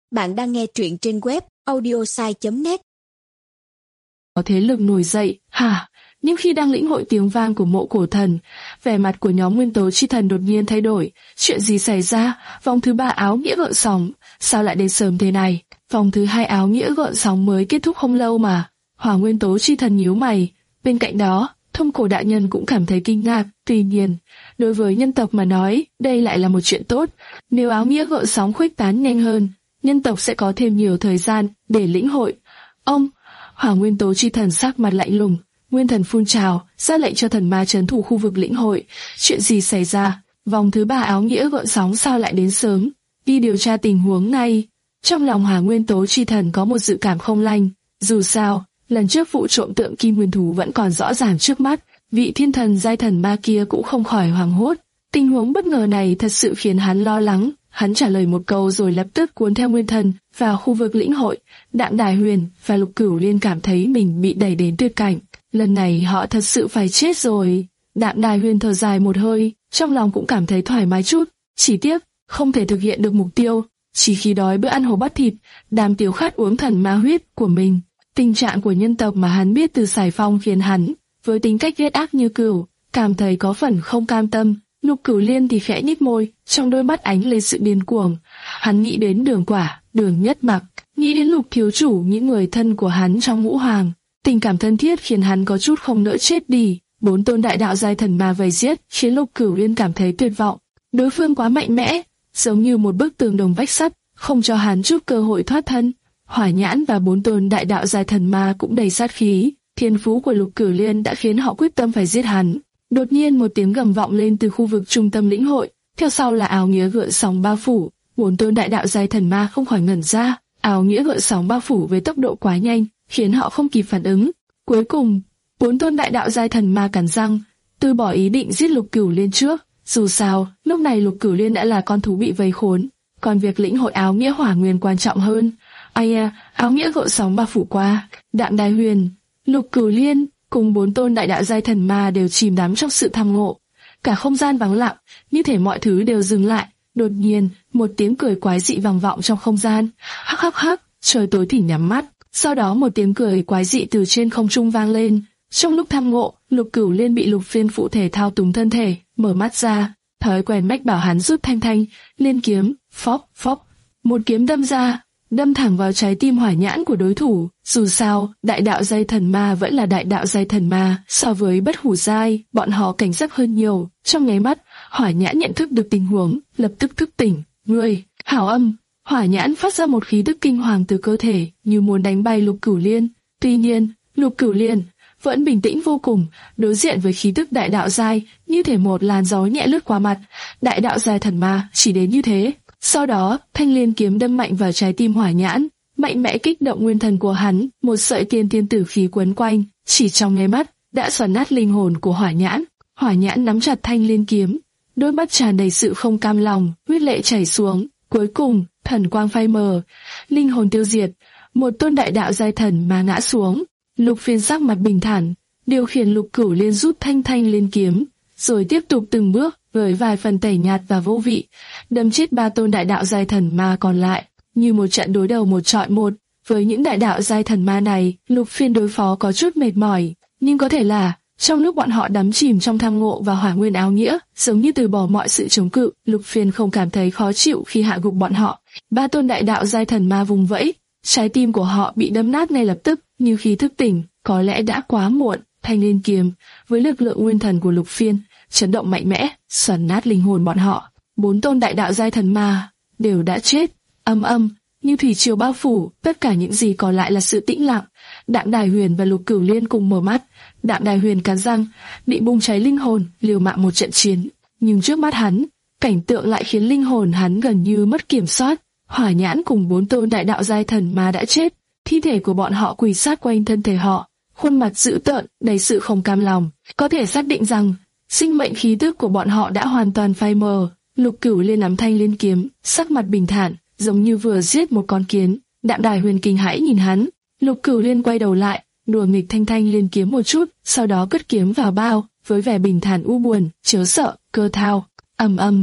Bạn đang nghe truyện trên web audiosai chấm net. Có thế lực nổi dậy, hả? Nhưng khi đang lĩnh hội tiếng vang của mộ cổ thần, vẻ mặt của nhóm nguyên tố chi thần đột nhiên thay đổi. Chuyện gì xảy ra? Vòng thứ ba áo nghĩa gợn sóng, sao lại đến sớm thế này? Vòng thứ hai áo nghĩa gợn sóng mới kết thúc không lâu mà. Hỏa nguyên tố chi thần nhíu mày. Bên cạnh đó, Thông Cổ đại nhân cũng cảm thấy kinh ngạc. Tuy nhiên, đối với nhân tộc mà nói, đây lại là một chuyện tốt. Nếu áo nghĩa gợn sóng khuếch tán nhanh hơn, nhân tộc sẽ có thêm nhiều thời gian để lĩnh hội. Ông, Hỏa nguyên tố chi thần sắc mặt lạnh lùng, nguyên thần phun trào, ra lệnh cho thần ma trấn thủ khu vực lĩnh hội. Chuyện gì xảy ra? Vòng thứ ba áo nghĩa gợn sóng sao lại đến sớm? Đi điều tra tình huống này. Trong lòng Hỏa nguyên tố chi thần có một dự cảm không lành. Dù sao, lần trước vụ trộm tượng kim nguyên thú vẫn còn rõ ràng trước mắt, vị thiên thần giai thần ma kia cũng không khỏi hoảng hốt. Tình huống bất ngờ này thật sự khiến hắn lo lắng. Hắn trả lời một câu rồi lập tức cuốn theo nguyên thần vào khu vực lĩnh hội. Đạm Đài Huyền và Lục Cửu Liên cảm thấy mình bị đẩy đến tuyệt cảnh. Lần này họ thật sự phải chết rồi. Đạm Đài Huyền thở dài một hơi, trong lòng cũng cảm thấy thoải mái chút. Chỉ tiếc, không thể thực hiện được mục tiêu. Chỉ khi đói bữa ăn hổ bắt thịt, Đàm Tiếu khát uống thần ma huyết của mình. Tình trạng của nhân tộc mà hắn biết từ Sải Phong khiến hắn, với tính cách ghét ác như Cửu, cảm thấy có phần không cam tâm. Lục Cửu Liên thì khẽ nhếch môi, trong đôi mắt ánh lên sự điên cuồng. Hắn nghĩ đến Đường Quả, Đường Nhất Mặc, nghĩ đến Lục thiếu chủ, những người thân của hắn trong ngũ hoàng. Tình cảm thân thiết khiến hắn có chút không nỡ chết đi. Bốn tôn đại đạo giai thần ma vây giết, khiến Lục Cửu Liên cảm thấy tuyệt vọng. Đối phương quá mạnh mẽ, giống như một bức tường đồng vách sắt, không cho hắn chút cơ hội thoát thân. Hỏa Nhãn và bốn tôn đại đạo giai thần ma cũng đầy sát khí. Thiên phú của Lục Cửu Liên đã khiến họ quyết tâm phải giết hắn. Đột nhiên một tiếng gầm vọng lên từ khu vực trung tâm lĩnh hội, theo sau là áo nghĩa gợn sóng bao phủ. Bốn tôn đại đạo giai thần ma không khỏi ngẩn ra, áo nghĩa gợn sóng bao phủ với tốc độ quá nhanh, khiến họ không kịp phản ứng. Cuối cùng, bốn tôn đại đạo giai thần ma cắn răng, từ bỏ ý định giết Lục Cửu Liên trước. Dù sao, lúc này Lục Cửu Liên đã là con thú bị vây khốn, còn việc lĩnh hội áo nghĩa hỏa nguyên quan trọng hơn. Ai à, áo nghĩa gợn sóng bao phủ qua, Đạm Đài Huyền, Lục Cửu Liên cùng bốn tôn đại đạo giai thần ma đều chìm đắm trong sự tham ngộ. Cả không gian vắng lặng, như thể mọi thứ đều dừng lại. Đột nhiên, một tiếng cười quái dị vang vọng trong không gian. Hắc hắc hắc, trời tối thì nhắm mắt. Sau đó một tiếng cười quái dị từ trên không trung vang lên. Trong lúc tham ngộ, Lục Cửu Liên bị Lục Phiên phụ thể thao túng thân thể, mở mắt ra. Thói quen mách bảo hắn rút thanh thanh, liên kiếm, phóp phóp. Một kiếm đâm ra, đâm thẳng vào trái tim Hỏa Nhãn của đối thủ. Dù sao, đại đạo giai thần ma vẫn là đại đạo giai thần ma, so với bất hủ giai, bọn họ cảnh giác hơn nhiều. Trong nháy mắt, Hỏa Nhãn nhận thức được tình huống, lập tức thức tỉnh. Ngươi, hảo âm! Hỏa Nhãn phát ra một khí tức kinh hoàng từ cơ thể, như muốn đánh bay Lục Cửu Liên. Tuy nhiên, Lục Cửu Liên vẫn bình tĩnh vô cùng, đối diện với khí tức đại đạo giai, như thể một làn gió nhẹ lướt qua mặt. Đại đạo giai thần ma chỉ đến như thế. Sau đó, thanh liên kiếm đâm mạnh vào trái tim Hỏa Nhãn, mạnh mẽ kích động nguyên thần của hắn, một sợi tiên tiên tử khí quấn quanh, chỉ trong nháy mắt đã xoắn nát linh hồn của Hỏa Nhãn. Hỏa Nhãn nắm chặt thanh liên kiếm, đôi mắt tràn đầy sự không cam lòng, huyết lệ chảy xuống. Cuối cùng, thần quang phai mờ, linh hồn tiêu diệt, một tôn đại đạo giai thần mà ngã xuống. Lục Phiên sắc mặt bình thản, điều khiển Lục Cửu Liên rút thanh thanh liên kiếm, rồi tiếp tục từng bước với vài phần tẩy nhạt và vô vị, đâm chết ba tôn đại đạo giai thần ma còn lại. Như một trận đối đầu một trọi một, với những đại đạo giai thần ma này, Lục Phiên đối phó có chút mệt mỏi, nhưng có thể là trong lúc bọn họ đắm chìm trong tham ngộ và hỏa nguyên áo nghĩa, giống như từ bỏ mọi sự chống cự, Lục Phiên không cảm thấy khó chịu khi hạ gục bọn họ. Ba tôn đại đạo giai thần ma vùng vẫy, trái tim của họ bị đâm nát ngay lập tức, như khi thức tỉnh, có lẽ đã quá muộn. Thanh liên kiếm với lực lượng nguyên thần của Lục Phiên chấn động mạnh mẽ, xoắn nát linh hồn bọn họ. Bốn tôn đại đạo giai thần ma đều đã chết. Âm âm, như thủy triều bao phủ, tất cả những gì còn lại là sự tĩnh lặng. Đạm Đài Huyền và Lục Cửu Liên cùng mở mắt. Đạm Đài Huyền cắn răng, định bùng cháy linh hồn, liều mạng một trận chiến. Nhưng trước mắt hắn, cảnh tượng lại khiến linh hồn hắn gần như mất kiểm soát. Hỏa Nhãn cùng bốn tôn đại đạo giai thần ma đã chết, thi thể của bọn họ quỳ sát quanh thân thể họ, khuôn mặt dữ tợn, đầy sự không cam lòng. Có thể xác định rằng sinh mệnh khí tức của bọn họ đã hoàn toàn phai mờ. Lục Cửu Liên nắm thanh liên kiếm, sắc mặt bình thản, giống như vừa giết một con kiến. Đạm Đài Huyền kinh hãi nhìn hắn. Lục Cửu Liên quay đầu lại, đùa nghịch thanh thanh liên kiếm một chút, sau đó cất kiếm vào bao, với vẻ bình thản u buồn, chớ sợ, cơ thao. Ầm ầm,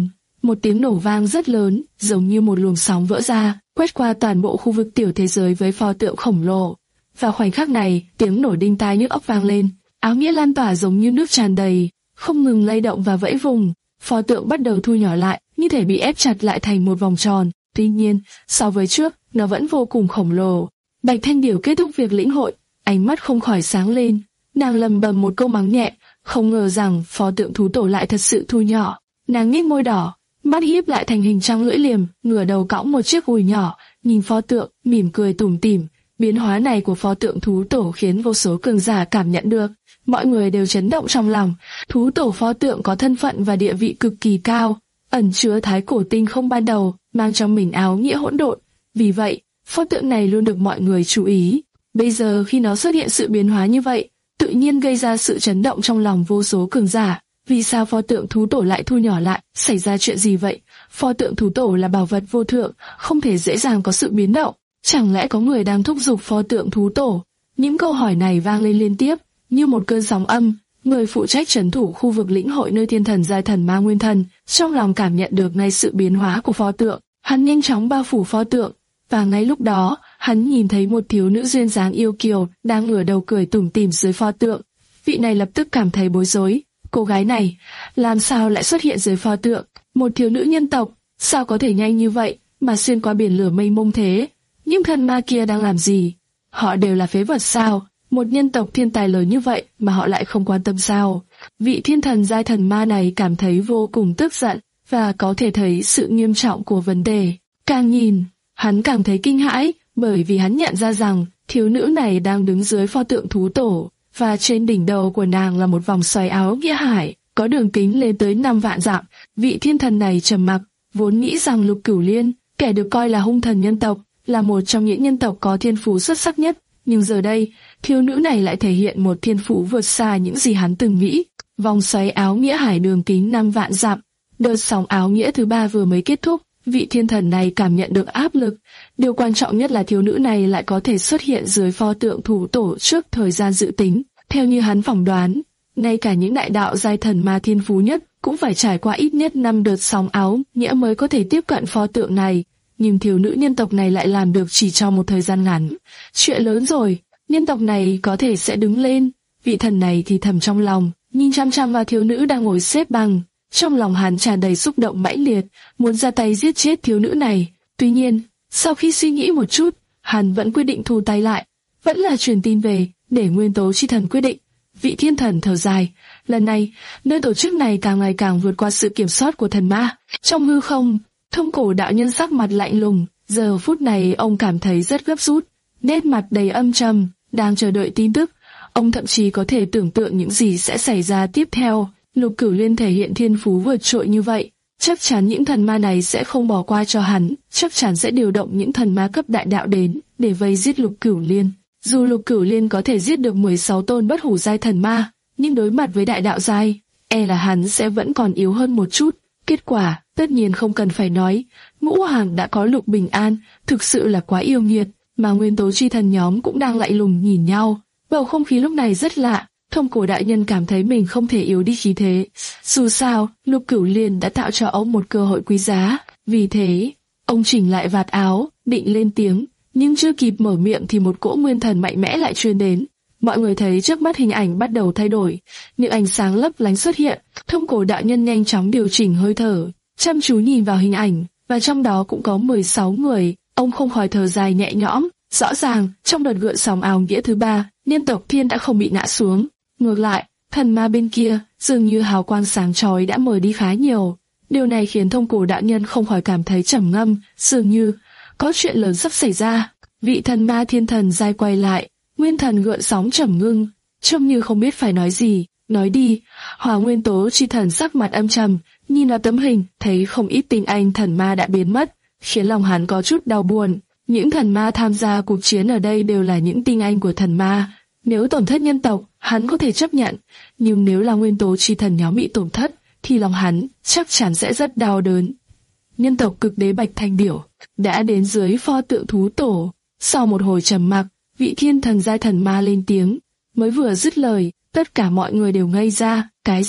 một tiếng nổ vang rất lớn, giống như một luồng sóng vỡ ra, quét qua toàn bộ khu vực tiểu thế giới với pho tượng khổng lồ. Vào khoảnh khắc này, tiếng nổ đinh tai nhức óc vang lên, áo nghĩa lan tỏa giống như nước tràn đầy, không ngừng lay động và vẫy vùng. Pho tượng bắt đầu thu nhỏ lại, như thể bị ép chặt lại thành một vòng tròn. Tuy nhiên, so với trước, nó vẫn vô cùng khổng lồ. Bạch Thanh Điểu kết thúc việc lĩnh hội, ánh mắt không khỏi sáng lên. Nàng lầm bầm một câu mắng nhẹ, không ngờ rằng pho tượng thú tổ lại thật sự thu nhỏ. Nàng nhếch môi đỏ, mắt híp lại thành hình trăng lưỡi liềm, ngửa đầu cõng một chiếc gùi nhỏ, nhìn pho tượng, mỉm cười tủm tỉm. Biến hóa này của pho tượng thú tổ khiến vô số cường giả cảm nhận được. Mọi người đều chấn động trong lòng. Thú tổ pho tượng có thân phận và địa vị cực kỳ cao, ẩn chứa thái cổ tinh không ban đầu, mang trong mình áo nghĩa hỗn độn. Vì vậy, pho tượng này luôn được mọi người chú ý. Bây giờ khi nó xuất hiện sự biến hóa như vậy, tự nhiên gây ra sự chấn động trong lòng vô số cường giả. Vì sao pho tượng thú tổ lại thu nhỏ lại? Xảy ra chuyện gì vậy? Pho tượng thú tổ là bảo vật vô thượng, không thể dễ dàng có sự biến động. Chẳng lẽ có người đang thúc giục pho tượng thú tổ? Những câu hỏi này vang lên liên tiếp, như một cơn sóng âm. Người phụ trách trấn thủ khu vực lĩnh hội nơi thiên thần giai thần ma nguyên thần, trong lòng cảm nhận được ngay sự biến hóa của pho tượng. Hắn nhanh chóng bao phủ pho tượng, và ngay lúc đó, hắn nhìn thấy một thiếu nữ duyên dáng yêu kiều đang ngửa đầu cười tủm tỉm dưới pho tượng. Vị này lập tức cảm thấy bối rối. Cô gái này, làm sao lại xuất hiện dưới pho tượng? Một thiếu nữ nhân tộc, sao có thể nhanh như vậy mà xuyên qua biển lửa mênh mông thế? Những thần ma kia đang làm gì? Họ đều là phế vật sao? Một nhân tộc thiên tài lớn như vậy mà họ lại không quan tâm sao? Vị thiên thần giai thần ma này cảm thấy vô cùng tức giận và có thể thấy sự nghiêm trọng của vấn đề. Càng nhìn, hắn càng thấy kinh hãi, bởi vì hắn nhận ra rằng thiếu nữ này đang đứng dưới pho tượng thú tổ, và trên đỉnh đầu của nàng là một vòng xoáy áo nghĩa hải, có đường kính lên tới năm vạn dặm. Vị thiên thần này trầm mặc, vốn nghĩ rằng Lục Cửu Liên, kẻ được coi là hung thần nhân tộc, là một trong những nhân tộc có thiên phú xuất sắc nhất, nhưng giờ đây, thiếu nữ này lại thể hiện một thiên phú vượt xa những gì hắn từng nghĩ. Vòng xoáy áo nghĩa hải đường kính năm vạn dặm. Đợt sóng áo nghĩa thứ ba vừa mới kết thúc, vị thiên thần này cảm nhận được áp lực. Điều quan trọng nhất là thiếu nữ này lại có thể xuất hiện dưới pho tượng thú tổ trước thời gian dự tính. Theo như hắn phỏng đoán, ngay cả những đại đạo giai thần ma thiên phú nhất cũng phải trải qua ít nhất năm đợt sóng áo nghĩa mới có thể tiếp cận pho tượng này. Nhưng thiếu nữ nhân tộc này lại làm được chỉ trong một thời gian ngắn. Chuyện lớn rồi, nhân tộc này có thể sẽ đứng lên. Vị thần này thì thầm trong lòng, nhìn chăm chăm vào thiếu nữ đang ngồi xếp bằng. Trong lòng hắn tràn đầy xúc động mãnh liệt, muốn ra tay giết chết thiếu nữ này. Tuy nhiên, sau khi suy nghĩ một chút, hắn vẫn quyết định thu tay lại. Vẫn là truyền tin về, để nguyên tố chi thần quyết định. Vị thiên thần thở dài, lần này, nơi tổ chức này càng ngày càng vượt qua sự kiểm soát của thần ma. Trong hư không, Thông Cổ đạo nhân sắc mặt lạnh lùng, giờ phút này ông cảm thấy rất gấp rút, nét mặt đầy âm trầm, đang chờ đợi tin tức. Ông thậm chí có thể tưởng tượng những gì sẽ xảy ra tiếp theo. Lục Cửu Liên thể hiện thiên phú vượt trội như vậy, chắc chắn những thần ma này sẽ không bỏ qua cho hắn, chắc chắn sẽ điều động những thần ma cấp đại đạo đến để vây giết Lục Cửu Liên. Dù Lục Cửu Liên có thể giết được mười sáu tôn bất hủ giai thần ma, nhưng đối mặt với đại đạo giai, e là hắn sẽ vẫn còn yếu hơn một chút. Kết quả, tất nhiên không cần phải nói, Ngũ Hoàng đã có Lục Bình An, thực sự là quá yêu nghiệt, mà nguyên tố chi thần nhóm cũng đang lạnh lùng nhìn nhau. Bầu không khí lúc này rất lạ, Thông Cổ đại nhân cảm thấy mình không thể yếu đi khí thế. Dù sao, Lục Cửu Liên đã tạo cho ông một cơ hội quý giá, vì thế, ông chỉnh lại vạt áo, định lên tiếng, nhưng chưa kịp mở miệng thì một cỗ nguyên thần mạnh mẽ lại truyền đến. Mọi người thấy trước mắt hình ảnh bắt đầu thay đổi, những ánh sáng lấp lánh xuất hiện. Thông Cổ đạo nhân nhanh chóng điều chỉnh hơi thở, chăm chú nhìn vào hình ảnh, và trong đó cũng có mười sáu người. Ông không khỏi thở dài nhẹ nhõm. Rõ ràng, trong đợt gợn sóng áo nghĩa thứ ba, nhân tộc thiên đã không bị ngã xuống. Ngược lại, thần ma bên kia, dường như hào quang sáng chói đã mờ đi khá nhiều. Điều này khiến Thông Cổ đạo nhân không khỏi cảm thấy trầm ngâm, dường như có chuyện lớn sắp xảy ra. Vị thần ma thiên thần giai quay lại, nguyên thần gợn sóng trầm ngưng, trông như không biết phải nói gì. Nói đi. Hỏa nguyên tố chi thần sắc mặt âm trầm, nhìn vào tấm hình, thấy không ít tinh anh thần ma đã biến mất, khiến lòng hắn có chút đau buồn. Những thần ma tham gia cuộc chiến ở đây đều là những tinh anh của thần ma. Nếu tổn thất nhân tộc, hắn có thể chấp nhận, nhưng nếu là nguyên tố chi thần nhóm bị tổn thất, thì lòng hắn chắc chắn sẽ rất đau đớn. Nhân tộc cực đế Bạch Thanh Điểu đã đến dưới pho tượng thú tổ. Sau một hồi trầm mặc, vị thiên thần giai thần ma lên tiếng. Mới vừa dứt lời, tất cả mọi người đều ngây ra. Cái gì?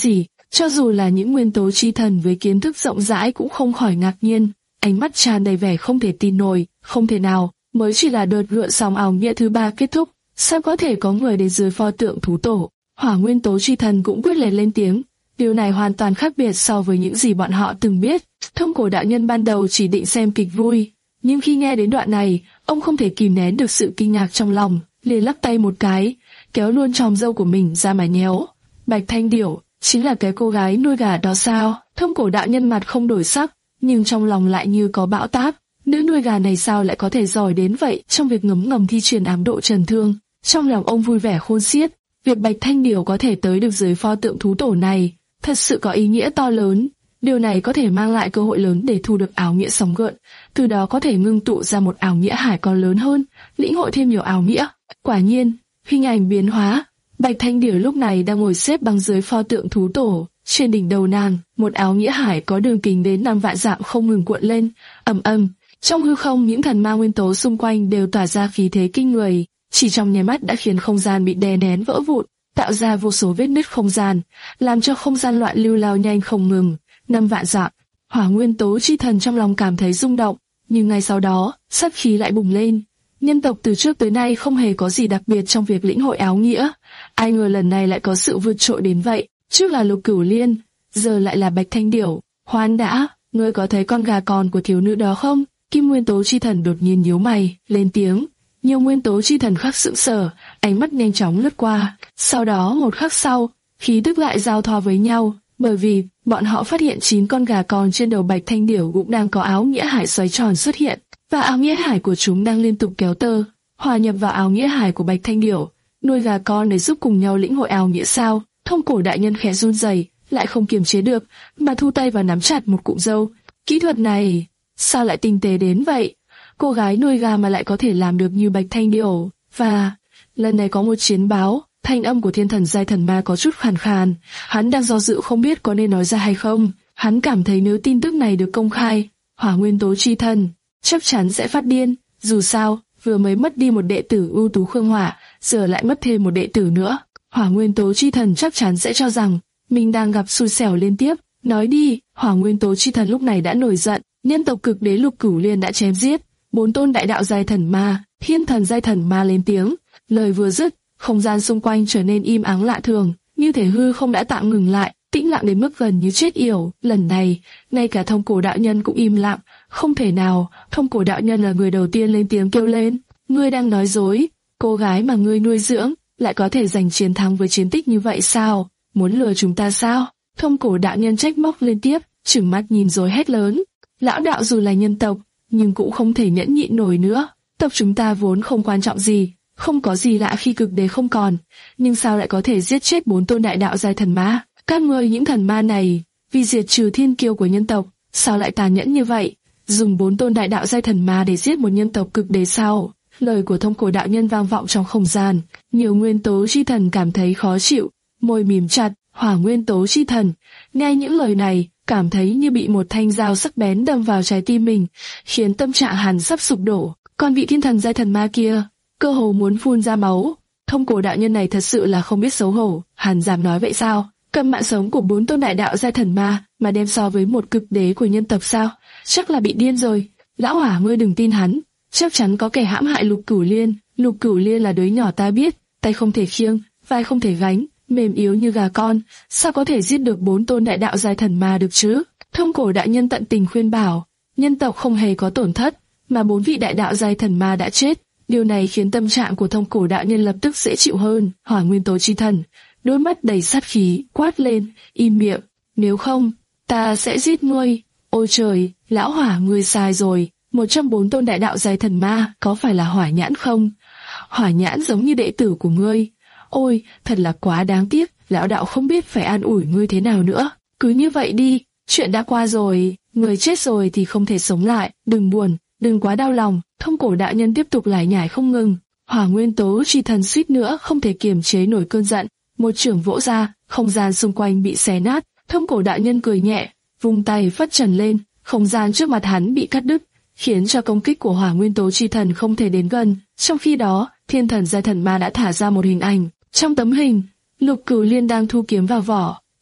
Cho dù là những nguyên tố chi thần với kiến thức rộng rãi cũng không khỏi ngạc nhiên, ánh mắt tràn đầy vẻ không thể tin nổi, không thể nào, mới chỉ là đợt gợn sóng ảo nghĩa thứ ba kết thúc, sao có thể có người đến dưới pho tượng thú tổ. Hỏa nguyên tố chi thần cũng quyết liệt lên tiếng, điều này hoàn toàn khác biệt so với những gì bọn họ từng biết. Thông cổ đạo nhân ban đầu chỉ định xem kịch vui, nhưng khi nghe đến đoạn này, ông không thể kìm nén được sự kinh ngạc trong lòng, liền lắc tay một cái, kéo luôn chòm râu của mình ra mà nhéo. Bạch Thanh Điểu, chính là cái cô gái nuôi gà đó sao? Thông cổ đạo nhân mặt không đổi sắc, nhưng trong lòng lại như có bão táp. Nữ nuôi gà này sao lại có thể giỏi đến vậy trong việc ngấm ngầm thi truyền ám độ trần thương? Trong lòng ông vui vẻ khôn xiết, việc Bạch Thanh Điểu có thể tới được dưới pho tượng thú tổ này, thật sự có ý nghĩa to lớn. Điều này có thể mang lại cơ hội lớn để thu được áo nghĩa sóng gợn, từ đó có thể ngưng tụ ra một áo nghĩa hải còn lớn hơn, lĩnh hội thêm nhiều áo nghĩa. Quả nhiên, hình ảnh biến hóa, Bạch Thanh Điểu lúc này đang ngồi xếp bằng dưới pho tượng thú tổ, trên đỉnh đầu nàng, một áo nghĩa hải có đường kính đến năm vạn dặm không ngừng cuộn lên, ầm ầm. Trong hư không những thần ma nguyên tố xung quanh đều tỏa ra khí thế kinh người, chỉ trong nháy mắt đã khiến không gian bị đè nén vỡ vụn, tạo ra vô số vết nứt không gian, làm cho không gian loạn lưu lao nhanh không ngừng. Năm vạn dặm, hỏa nguyên tố chi thần trong lòng cảm thấy rung động, nhưng ngay sau đó, sát khí lại bùng lên. Nhân tộc từ trước tới nay không hề có gì đặc biệt trong việc lĩnh hội áo nghĩa, ai ngờ lần này lại có sự vượt trội đến vậy. Trước là Lục Cửu Liên, giờ lại là Bạch Thanh Điểu. Khoan đã, ngươi có thấy con gà con của thiếu nữ đó không? Kim nguyên tố chi thần đột nhiên nhíu mày, lên tiếng. Nhiều nguyên tố chi thần khác sững sờ, ánh mắt nhanh chóng lướt qua. Sau đó một khắc sau, khí tức lại giao thoa với nhau, bởi vì bọn họ phát hiện chín con gà con trên đầu Bạch Thanh Điểu cũng đang có áo nghĩa hải xoáy tròn xuất hiện, và áo nghĩa hải của chúng đang liên tục kéo tơ, hòa nhập vào áo nghĩa hải của Bạch Thanh Điểu. Nuôi gà con để giúp cùng nhau lĩnh hội áo nghĩa sao? Thông cổ đại nhân khẽ run rẩy, lại không kiềm chế được, mà thu tay vào nắm chặt một cụm râu. Kỹ thuật này, sao lại tinh tế đến vậy? Cô gái nuôi gà mà lại có thể làm được như Bạch Thanh Điểu. Và lần này có một chiến báo. Thanh âm của thiên thần giai thần ma có chút khàn khàn, hắn đang do dự không biết có nên nói ra hay không. Hắn cảm thấy nếu tin tức này được công khai, hỏa nguyên tố chi thần chắc chắn sẽ phát điên. Dù sao, vừa mới mất đi một đệ tử ưu tú Khương Hỏa, giờ lại mất thêm một đệ tử nữa. Hỏa nguyên tố chi thần chắc chắn sẽ cho rằng mình đang gặp xui xẻo liên tiếp. Nói đi, hỏa nguyên tố chi thần lúc này đã nổi giận. Nhân tộc cực đế Lục Cửu Liên đã chém giết bốn tôn đại đạo giai thần ma. Thiên thần giai thần ma lên tiếng, lời vừa dứt, không gian xung quanh trở nên im ắng lạ thường, như thể hư không đã tạm ngừng lại, tĩnh lặng đến mức gần như chết yểu. Lần này, ngay cả thông cổ đạo nhân cũng im lặng. Không thể nào, thông cổ đạo nhân là người đầu tiên lên tiếng kêu lên. Ngươi đang nói dối, cô gái mà ngươi nuôi dưỡng lại có thể giành chiến thắng với chiến tích như vậy sao? Muốn lừa chúng ta sao? Thông cổ đạo nhân trách móc liên tiếp, trừng mắt nhìn rồi hét lớn. Lão đạo dù là nhân tộc, nhưng cũng không thể nhẫn nhịn nổi nữa. Tộc chúng ta vốn không quan trọng gì. Không có gì lạ khi cực đế không còn, nhưng sao lại có thể giết chết bốn tôn đại đạo giai thần ma? Các ngươi những thần ma này, vì diệt trừ thiên kiêu của nhân tộc, sao lại tàn nhẫn như vậy? Dùng bốn tôn đại đạo giai thần ma để giết một nhân tộc cực đế sao? Lời của thông cổ đạo nhân vang vọng trong không gian, nhiều nguyên tố chi thần cảm thấy khó chịu, môi mím chặt. Hỏa nguyên tố chi thần nghe những lời này, cảm thấy như bị một thanh dao sắc bén đâm vào trái tim mình, khiến tâm trạng hắn sắp sụp đổ. Còn vị thiên thần giai thần ma kia, cơ hồ muốn phun ra máu. Thông cổ đạo nhân này thật sự là không biết xấu hổ, hắn dám nói vậy sao? Cầm mạng sống của bốn tôn đại đạo giai thần ma mà đem so với một cực đế của nhân tộc sao? Chắc là bị điên rồi. Lão Hỏa, ngươi đừng tin hắn, chắc chắn có kẻ hãm hại Lục Cửu Liên. Lục Cửu Liên là đứa nhỏ ta biết, tay không thể khiêng, vai không thể gánh, mềm yếu như gà con, sao có thể giết được bốn tôn đại đạo giai thần ma được chứ? Thông cổ đại nhân tận tình khuyên bảo, nhân tộc không hề có tổn thất, mà bốn vị đại đạo giai thần ma đã chết. Điều này khiến tâm trạng của thông cổ đạo nhân lập tức dễ chịu hơn. Hỏa nguyên tố chi thần, đôi mắt đầy sát khí, quát lên, im miệng, nếu không, ta sẽ giết ngươi. Ôi trời, lão Hỏa, ngươi sai rồi, một trong bốn tôn đại đạo giai thần ma, có phải là Hỏa Nhãn không? Hỏa Nhãn giống như đệ tử của ngươi. Ôi, thật là quá đáng tiếc, lão đạo không biết phải an ủi ngươi thế nào nữa. Cứ như vậy đi, chuyện đã qua rồi, người chết rồi thì không thể sống lại, đừng buồn, đừng quá đau lòng. Thông cổ đạo nhân tiếp tục lải nhải không ngừng. Hỏa nguyên tố chi thần suýt nữa không thể kiềm chế nổi cơn giận, một chưởng vỗ ra, không gian xung quanh bị xé nát. Thông cổ đạo nhân cười nhẹ, vung tay phất trần lên, không gian trước mặt hắn bị cắt đứt, khiến cho công kích của hỏa nguyên tố chi thần không thể đến gần. Trong khi đó, thiên thần giai thần ma đã thả ra một hình ảnh. Trong tấm hình, Lục Cửu Liên đang thu kiếm vào vỏ,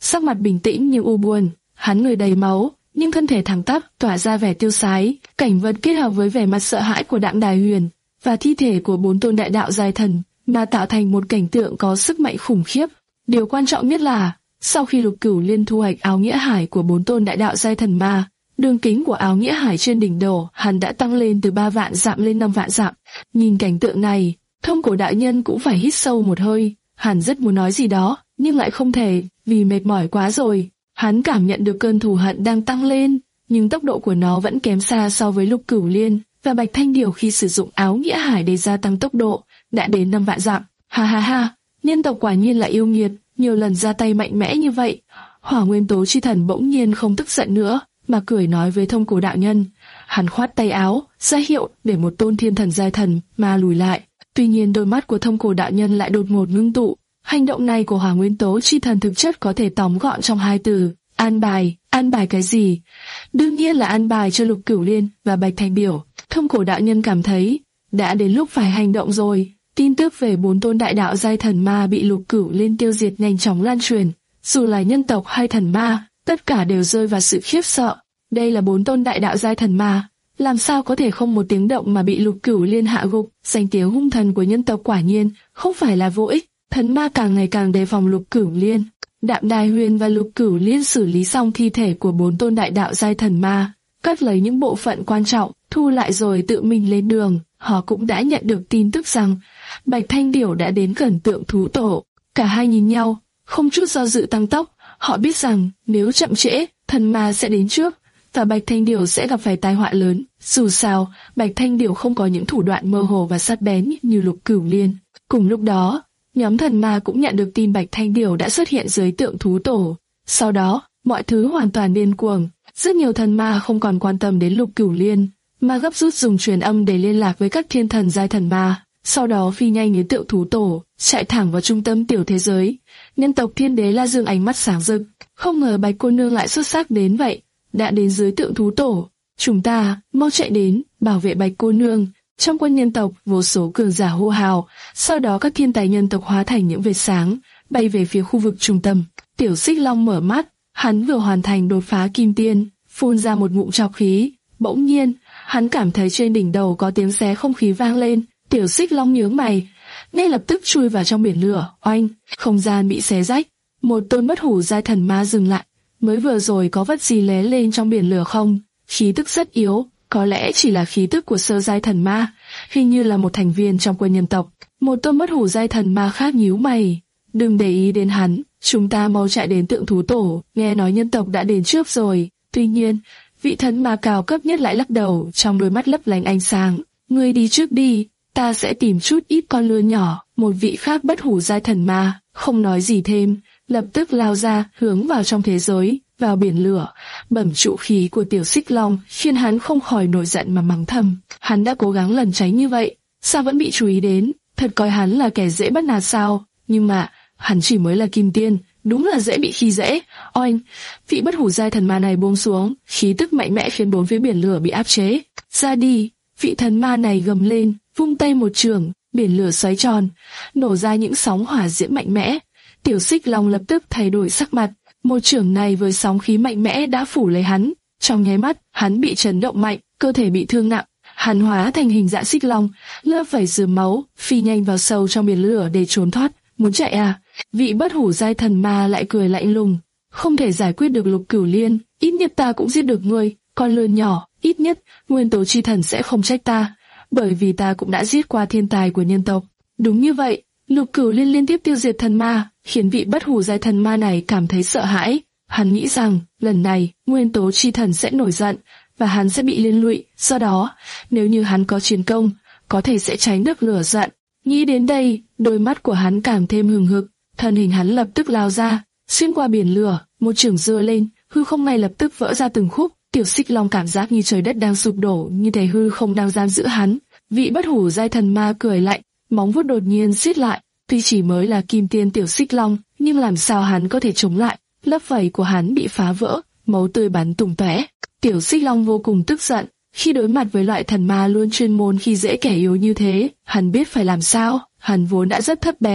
sắc mặt bình tĩnh nhưng u buồn. Hắn người đầy máu, nhưng thân thể thẳng tắp, tỏa ra vẻ tiêu sái. Cảnh vật kết hợp với vẻ mặt sợ hãi của Đặng Đài Huyền và thi thể của bốn tôn đại đạo giai thần, mà tạo thành một cảnh tượng có sức mạnh khủng khiếp. Điều quan trọng nhất là, sau khi Lục Cửu Liên thu hoạch áo nghĩa hải của bốn tôn đại đạo giai thần ma, đường kính của áo nghĩa hải trên đỉnh đầu hắn đã tăng lên từ ba vạn dặm lên năm vạn dặm. Nhìn cảnh tượng này, Thông Cổ đạo nhân cũng phải hít sâu một hơi. Hắn rất muốn nói gì đó, nhưng lại không thể, vì mệt mỏi quá rồi. Hắn cảm nhận được cơn thù hận đang tăng lên, nhưng tốc độ của nó vẫn kém xa so với Lục Cửu Liên và Bạch Thanh Điểu khi sử dụng áo nghĩa hải để gia tăng tốc độ, đã đến năm vạn dặm. Ha ha ha, nhân tộc quả nhiên là yêu nghiệt, nhiều lần ra tay mạnh mẽ như vậy. Hỏa Nguyên Tố Chi Thần bỗng nhiên không tức giận nữa, mà cười nói với Thông Cổ đạo nhân. Hắn khoát tay áo, ra hiệu để một tôn thiên thần giai thần ma lùi lại. Tuy nhiên đôi mắt của Thông Cổ đạo nhân lại đột ngột ngưng tụ. Hành động này của Hỏa Nguyên Tố Chi Thần thực chất có thể tóm gọn trong hai từ: an bài. An bài cái gì? Đương nhiên là an bài cho Lục Cửu Liên và Bạch Thanh Điểu. Thông Cổ đạo nhân cảm thấy đã đến lúc phải hành động rồi. Tin tức về bốn tôn đại đạo giai thần ma bị Lục Cửu Liên tiêu diệt nhanh chóng lan truyền. Dù là nhân tộc hay thần ma, tất cả đều rơi vào sự khiếp sợ. Đây là bốn tôn đại đạo giai thần ma, làm sao có thể không một tiếng động mà bị Lục Cửu Liên hạ gục? Danh tiếng hung thần của nhân tộc quả nhiên không phải là vô ích. Thần ma càng ngày càng đề phòng Lục Cửu Liên. Đạm Đài Huyền và Lục Cửu Liên xử lý xong thi thể của bốn tôn đại đạo giai thần ma, cất lấy những bộ phận quan trọng, thu lại rồi tự mình lên đường. Họ cũng đã nhận được tin tức rằng Bạch Thanh Điểu đã đến gần tượng thú tổ. Cả hai nhìn nhau, không chút do dự tăng tốc. Họ biết rằng nếu chậm trễ, thần ma sẽ đến trước và Bạch Thanh Điểu sẽ gặp phải tai họa lớn. Dù sao, Bạch Thanh Điểu không có những thủ đoạn mơ hồ và sắc bén như Lục Cửu Liên. Cùng lúc đó, nhóm thần ma cũng nhận được tin Bạch Thanh Điểu đã xuất hiện dưới tượng thú tổ. Sau đó, mọi thứ hoàn toàn điên cuồng. Rất nhiều thần ma không còn quan tâm đến Lục Cửu Liên, mà gấp rút dùng truyền âm để liên lạc với các thiên thần giai thần ma. Sau đó phi nhanh đến tượng thú tổ, chạy thẳng vào trung tâm tiểu thế giới. Nhân tộc Thiên Đế La Dương ánh mắt sáng rực, không ngờ Bạch cô nương lại xuất sắc đến vậy. Đã đến dưới tượng thú tổ, chúng ta mau chạy đến bảo vệ Bạch cô nương. Trong quân nhân tộc, vô số cường giả hô hào, sau đó các thiên tài nhân tộc hóa thành những vệt sáng, bay về phía khu vực trung tâm. Tiểu Xích Long mở mắt, hắn vừa hoàn thành đột phá kim tiên, phun ra một ngụm trọc khí. Bỗng nhiên, hắn cảm thấy trên đỉnh đầu có tiếng xé không khí vang lên. Tiểu Xích Long nhướng mày, ngay lập tức chui vào trong biển lửa. Oanh, không gian bị xé rách. Một tôn bất hủ giai thần ma dừng lại. Mới vừa rồi có vật gì lé lên trong biển lửa không? Khí tức rất yếu, có lẽ chỉ là khí tức của sơ giai thần ma, hình như là một thành viên trong quân nhân tộc. Một tôn bất hủ giai thần ma khác nhíu mày. Đừng để ý đến hắn, chúng ta mau chạy đến tượng thú tổ. Nghe nói nhân tộc đã đến trước rồi. Tuy nhiên, vị thần ma cao cấp nhất lại lắc đầu, trong đôi mắt lấp lánh ánh sáng. Ngươi đi trước đi, ta sẽ tìm chút ít con lươn nhỏ. Một vị khác bất hủ giai thần ma không nói gì thêm, lập tức lao ra, hướng vào trong thế giới, vào biển lửa. Bẩm trụ khí của Tiểu Xích Long khiến hắn không khỏi nổi giận mà mắng thầm. Hắn đã cố gắng lẩn tránh như vậy, sao vẫn bị chú ý đến? Thật coi hắn là kẻ dễ bắt nạt sao? Nhưng mà hắn chỉ mới là kim tiên, đúng là dễ bị khi dễ. Oanh, vị bất hủ giai thần ma này buông xuống, khí tức mạnh mẽ khiến bốn phía biển lửa bị áp chế. Ra đi! Vị thần ma này gầm lên, vung tay một trường, biển lửa xoáy tròn, nổ ra những sóng hỏa diễm mạnh mẽ. Tiểu Xích Long lập tức thay đổi sắc mặt. Một chưởng này với sóng khí mạnh mẽ đã phủ lấy hắn. Trong nháy mắt, hắn bị chấn động mạnh, cơ thể bị thương nặng. Hắn hóa thành hình dạng xích long, lớp vảy rườm máu, phi nhanh vào sâu trong biển lửa để trốn thoát. Muốn chạy à? Vị bất hủ giai thần ma lại cười lạnh lùng. Không thể giải quyết được Lục Cửu Liên, ít nhất ta cũng giết được ngươi. Con lươn nhỏ, ít nhất Nguyên Tố Chi Thần sẽ không trách ta, bởi vì ta cũng đã giết qua thiên tài của nhân tộc. Đúng như vậy, Lục Cửu Liên liên tiếp tiêu diệt thần ma, khiến vị bất hủ giai thần ma này cảm thấy sợ hãi. Hắn nghĩ rằng lần này Nguyên Tố Chi Thần sẽ nổi giận và hắn sẽ bị liên lụy. Do đó, nếu như hắn có chiến công, có thể sẽ tránh được lửa giận. Nghĩ đến đây, đôi mắt của hắn càng thêm hừng hực. Thân hình hắn lập tức lao ra, xuyên qua biển lửa, một chưởng giơ lên, hư không ngay lập tức vỡ ra từng khúc. Tiểu Xích Long cảm giác như trời đất đang sụp đổ, như thể hư không đang giam giữ hắn. Vị bất hủ giai thần ma cười lạnh, móng vuốt đột nhiên siết lại. Tuy chỉ mới là kim tiên Tiểu Xích Long, nhưng làm sao hắn có thể chống lại? Lớp vảy của hắn bị phá vỡ, máu tươi bắn tung tóe. Tiểu Xích Long vô cùng tức giận. Khi đối mặt với loại thần ma luôn chuyên môn khi dễ kẻ yếu như thế, hắn biết phải làm sao. Hắn vốn đã rất thấp bé,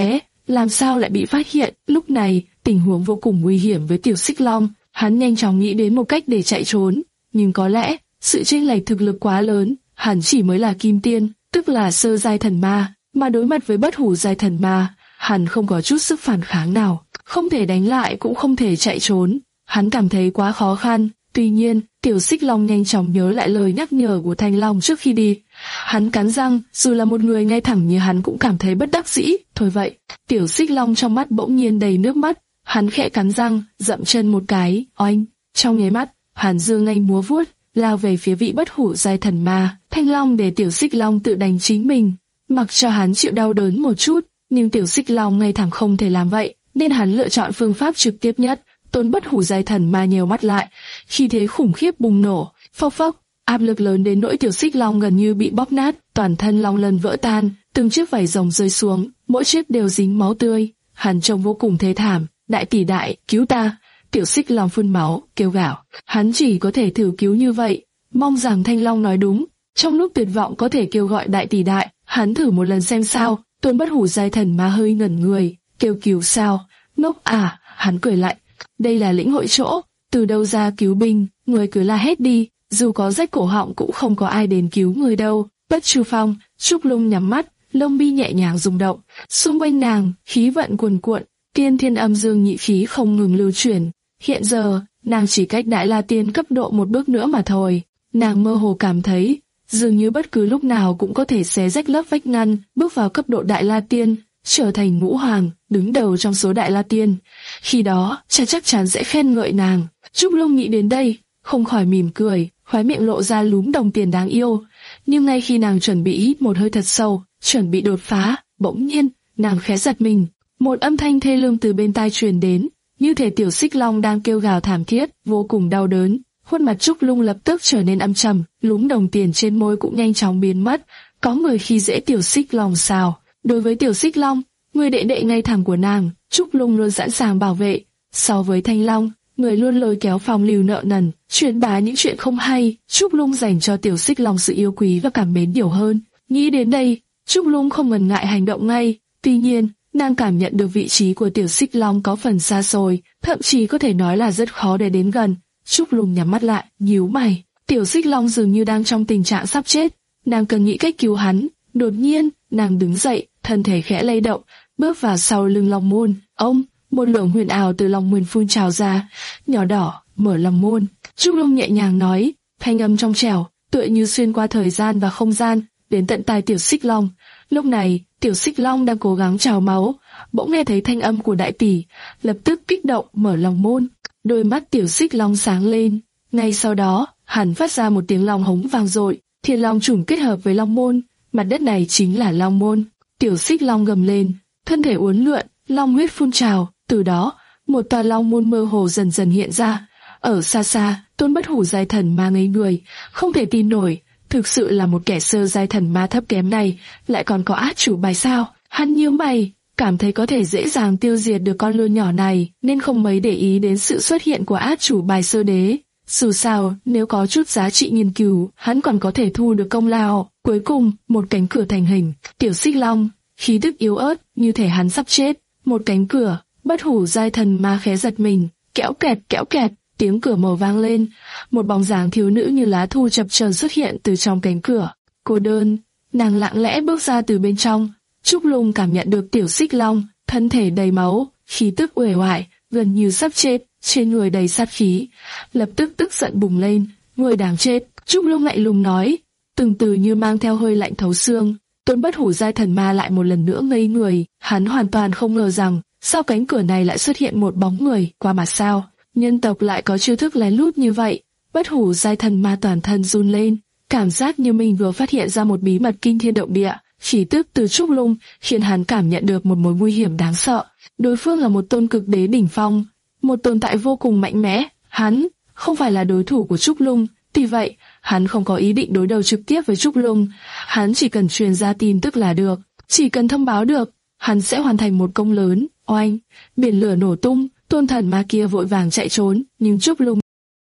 làm sao lại bị phát hiện? Lúc này, tình huống vô cùng nguy hiểm với Tiểu Xích Long, hắn nhanh chóng nghĩ đến một cách để chạy trốn, nhưng có lẽ, sự chênh lệch thực lực quá lớn, hắn chỉ mới là kim tiên, tức là sơ giai thần ma, mà đối mặt với bất hủ giai thần ma, hắn không có chút sức phản kháng nào, không thể đánh lại cũng không thể chạy trốn, hắn cảm thấy quá khó khăn. Tuy nhiên, Tiểu Xích Long nhanh chóng nhớ lại lời nhắc nhở của Thanh Long trước khi đi. Hắn cắn răng, dù là một người ngay thẳng như hắn cũng cảm thấy bất đắc dĩ. Thôi vậy, Tiểu Xích Long trong mắt bỗng nhiên đầy nước mắt, hắn khẽ cắn răng, dậm chân một cái, oanh. Trong nháy mắt, hắn giơ ngay múa vuốt, lao về phía vị bất hủ giai thần ma. Thanh Long để Tiểu Xích Long tự đánh chính mình, mặc cho hắn chịu đau đớn một chút, nhưng Tiểu Xích Long ngay thẳng không thể làm vậy, nên hắn lựa chọn phương pháp trực tiếp nhất. Tôn bất hủ giai thần ma nheo mắt lại, khi thế khủng khiếp bùng nổ, phốc phốc, áp lực lớn đến nỗi Tiểu Xích Long gần như bị bóp nát, toàn thân long lân vỡ tan, từng chiếc vảy rồng rơi xuống, mỗi chiếc đều dính máu tươi. Hắn trông vô cùng thê thảm. Đại tỷ đại, cứu ta! Tiểu Xích Long phun máu, kêu gào. Hắn chỉ có thể thử cứu như vậy, mong rằng Thanh Long nói đúng. Trong lúc tuyệt vọng có thể kêu gọi đại tỷ đại, hắn thử một lần xem sao. Tôn bất hủ giai thần ma hơi ngẩn người, kêu cứu sao? Ngốc à? Hắn cười lạnh. Đây là lĩnh hội chỗ, từ đâu ra cứu binh, người cứ la hét đi, dù có rách cổ họng cũng không có ai đến cứu người đâu. Bất Chu Phong, Trúc Lung nhắm mắt, lông mi nhẹ nhàng rung động, xung quanh nàng, khí vận cuồn cuộn, tiên thiên âm dương nhị khí không ngừng lưu chuyển. Hiện giờ, nàng chỉ cách Đại La Tiên cấp độ một bước nữa mà thôi. Nàng mơ hồ cảm thấy, dường như bất cứ lúc nào cũng có thể xé rách lớp vách ngăn, bước vào cấp độ Đại La Tiên, trở thành ngũ hoàng, đứng đầu trong số Đại La Tiên. Khi đó, cha chắc chắn sẽ khen ngợi nàng. Trúc Lung nghĩ đến đây, không khỏi mỉm cười, khóe miệng lộ ra lúm đồng tiền đáng yêu. Nhưng ngay khi nàng chuẩn bị hít một hơi thật sâu, chuẩn bị đột phá, bỗng nhiên, nàng khẽ giật mình. Một âm thanh thê lương từ bên tai truyền đến, như thể Tiểu Xích Long đang kêu gào thảm thiết, vô cùng đau đớn. Khuôn mặt Trúc Lung lập tức trở nên âm trầm, lúm đồng tiền trên môi cũng nhanh chóng biến mất. Có người khi dễ Tiểu Xích Long sao? Đối với Tiểu Xích Long, người đệ đệ ngay thẳng của nàng, Trúc Lung luôn sẵn sàng bảo vệ. So với Thanh Long, người luôn lôi kéo phong lưu nợ nần, truyền bá những chuyện không hay, Trúc Lung dành cho Tiểu Xích Long sự yêu quý và cảm mến nhiều hơn. Nghĩ đến đây, Trúc Lung không ngần ngại hành động ngay. Tuy nhiên, nàng cảm nhận được vị trí của Tiểu Xích Long có phần xa xôi, thậm chí có thể nói là rất khó để đến gần. Trúc Lung nhắm mắt lại, nhíu mày. Tiểu Xích Long dường như đang trong tình trạng sắp chết, nàng cần nghĩ cách cứu hắn. Đột nhiên, nàng đứng dậy, thân thể khẽ lay động, bước vào sau lưng Long Môn. Ông, một lượng huyền ảo từ Long Môn phun trào ra, nhỏ đỏ, mở Long Môn. Trúc Lung nhẹ nhàng nói, thanh âm trong trẻo, tựa như xuyên qua thời gian và không gian, đến tận tai Tiểu Xích Long. Lúc này, Tiểu Xích Long đang cố gắng trào máu, bỗng nghe thấy thanh âm của đại tỷ, lập tức kích động mở Long Môn. Đôi mắt Tiểu Xích Long sáng lên, ngay sau đó, hắn phát ra một tiếng long hống vang dội, Thiên Long trùng kết hợp với Long Môn, mặt đất này chính là Long Môn. Tiểu Xích Long gầm lên, thân thể uốn lượn, long huyết phun trào, từ đó, một tòa Long Môn mơ hồ dần dần hiện ra. Ở xa xa, Tôn bất hủ giai thần ma ngây người, không thể tin nổi, thực sự là một kẻ sơ giai thần ma thấp kém này, lại còn có át chủ bài sao? Hắn nhíu mày, cảm thấy có thể dễ dàng tiêu diệt được con lươn nhỏ này, nên không mấy để ý đến sự xuất hiện của át chủ bài sơ đế. Dù sao, nếu có chút giá trị nghiên cứu, hắn còn có thể thu được công lao. Cuối cùng, một cánh cửa thành hình. Tiểu Xích Long, khí tức yếu ớt, như thể hắn sắp chết. Một cánh cửa, bất hủ giai thần ma khẽ giật mình, kéo kẹt kéo kẹt, tiếng cửa mở vang lên. Một bóng dáng thiếu nữ như lá thu chập chờn xuất hiện từ trong cánh cửa. Cô đơn, nàng lặng lẽ bước ra từ bên trong. Trúc Lung cảm nhận được Tiểu Xích Long, thân thể đầy máu, khí tức uể oải, gần như sắp chết, trên người đầy sát khí, lập tức tức giận bùng lên, người đáng chết. Trúc Lung lạnh lùng nói, từng từ như mang theo hơi lạnh thấu xương. Tôn bất hủ giai thần ma lại một lần nữa ngây người, hắn hoàn toàn không ngờ rằng, sau cánh cửa này lại xuất hiện một bóng người, qua mà sao, nhân tộc lại có chiêu thức lén lút như vậy. Bất hủ giai thần ma toàn thân run lên, cảm giác như mình vừa phát hiện ra một bí mật kinh thiên động địa. Khí tức từ Trúc Lung khiến hắn cảm nhận được một mối nguy hiểm đáng sợ. Đối phương là một tôn cực đế đỉnh phong, một tồn tại vô cùng mạnh mẽ. Hắn không phải là đối thủ của Trúc Lung, tuy vậy, hắn không có ý định đối đầu trực tiếp với Trúc Lung. Hắn chỉ cần truyền ra tin tức là được, chỉ cần thông báo được, hắn sẽ hoàn thành một công lớn. Oanh, biển lửa nổ tung, tôn thần ma kia vội vàng chạy trốn, nhưng Trúc Lung.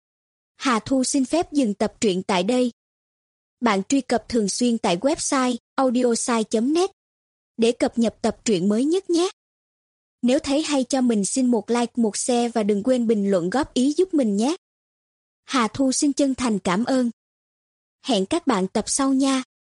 Hà Thu xin phép dừng tập truyện tại đây. Bạn truy cập thường xuyên tại website audiosai chấm net để cập nhật tập truyện mới nhất nhé. Nếu thấy hay cho mình xin một like, một share và đừng quên bình luận góp ý giúp mình nhé. Hà Thu xin chân thành cảm ơn. Hẹn các bạn tập sau nha.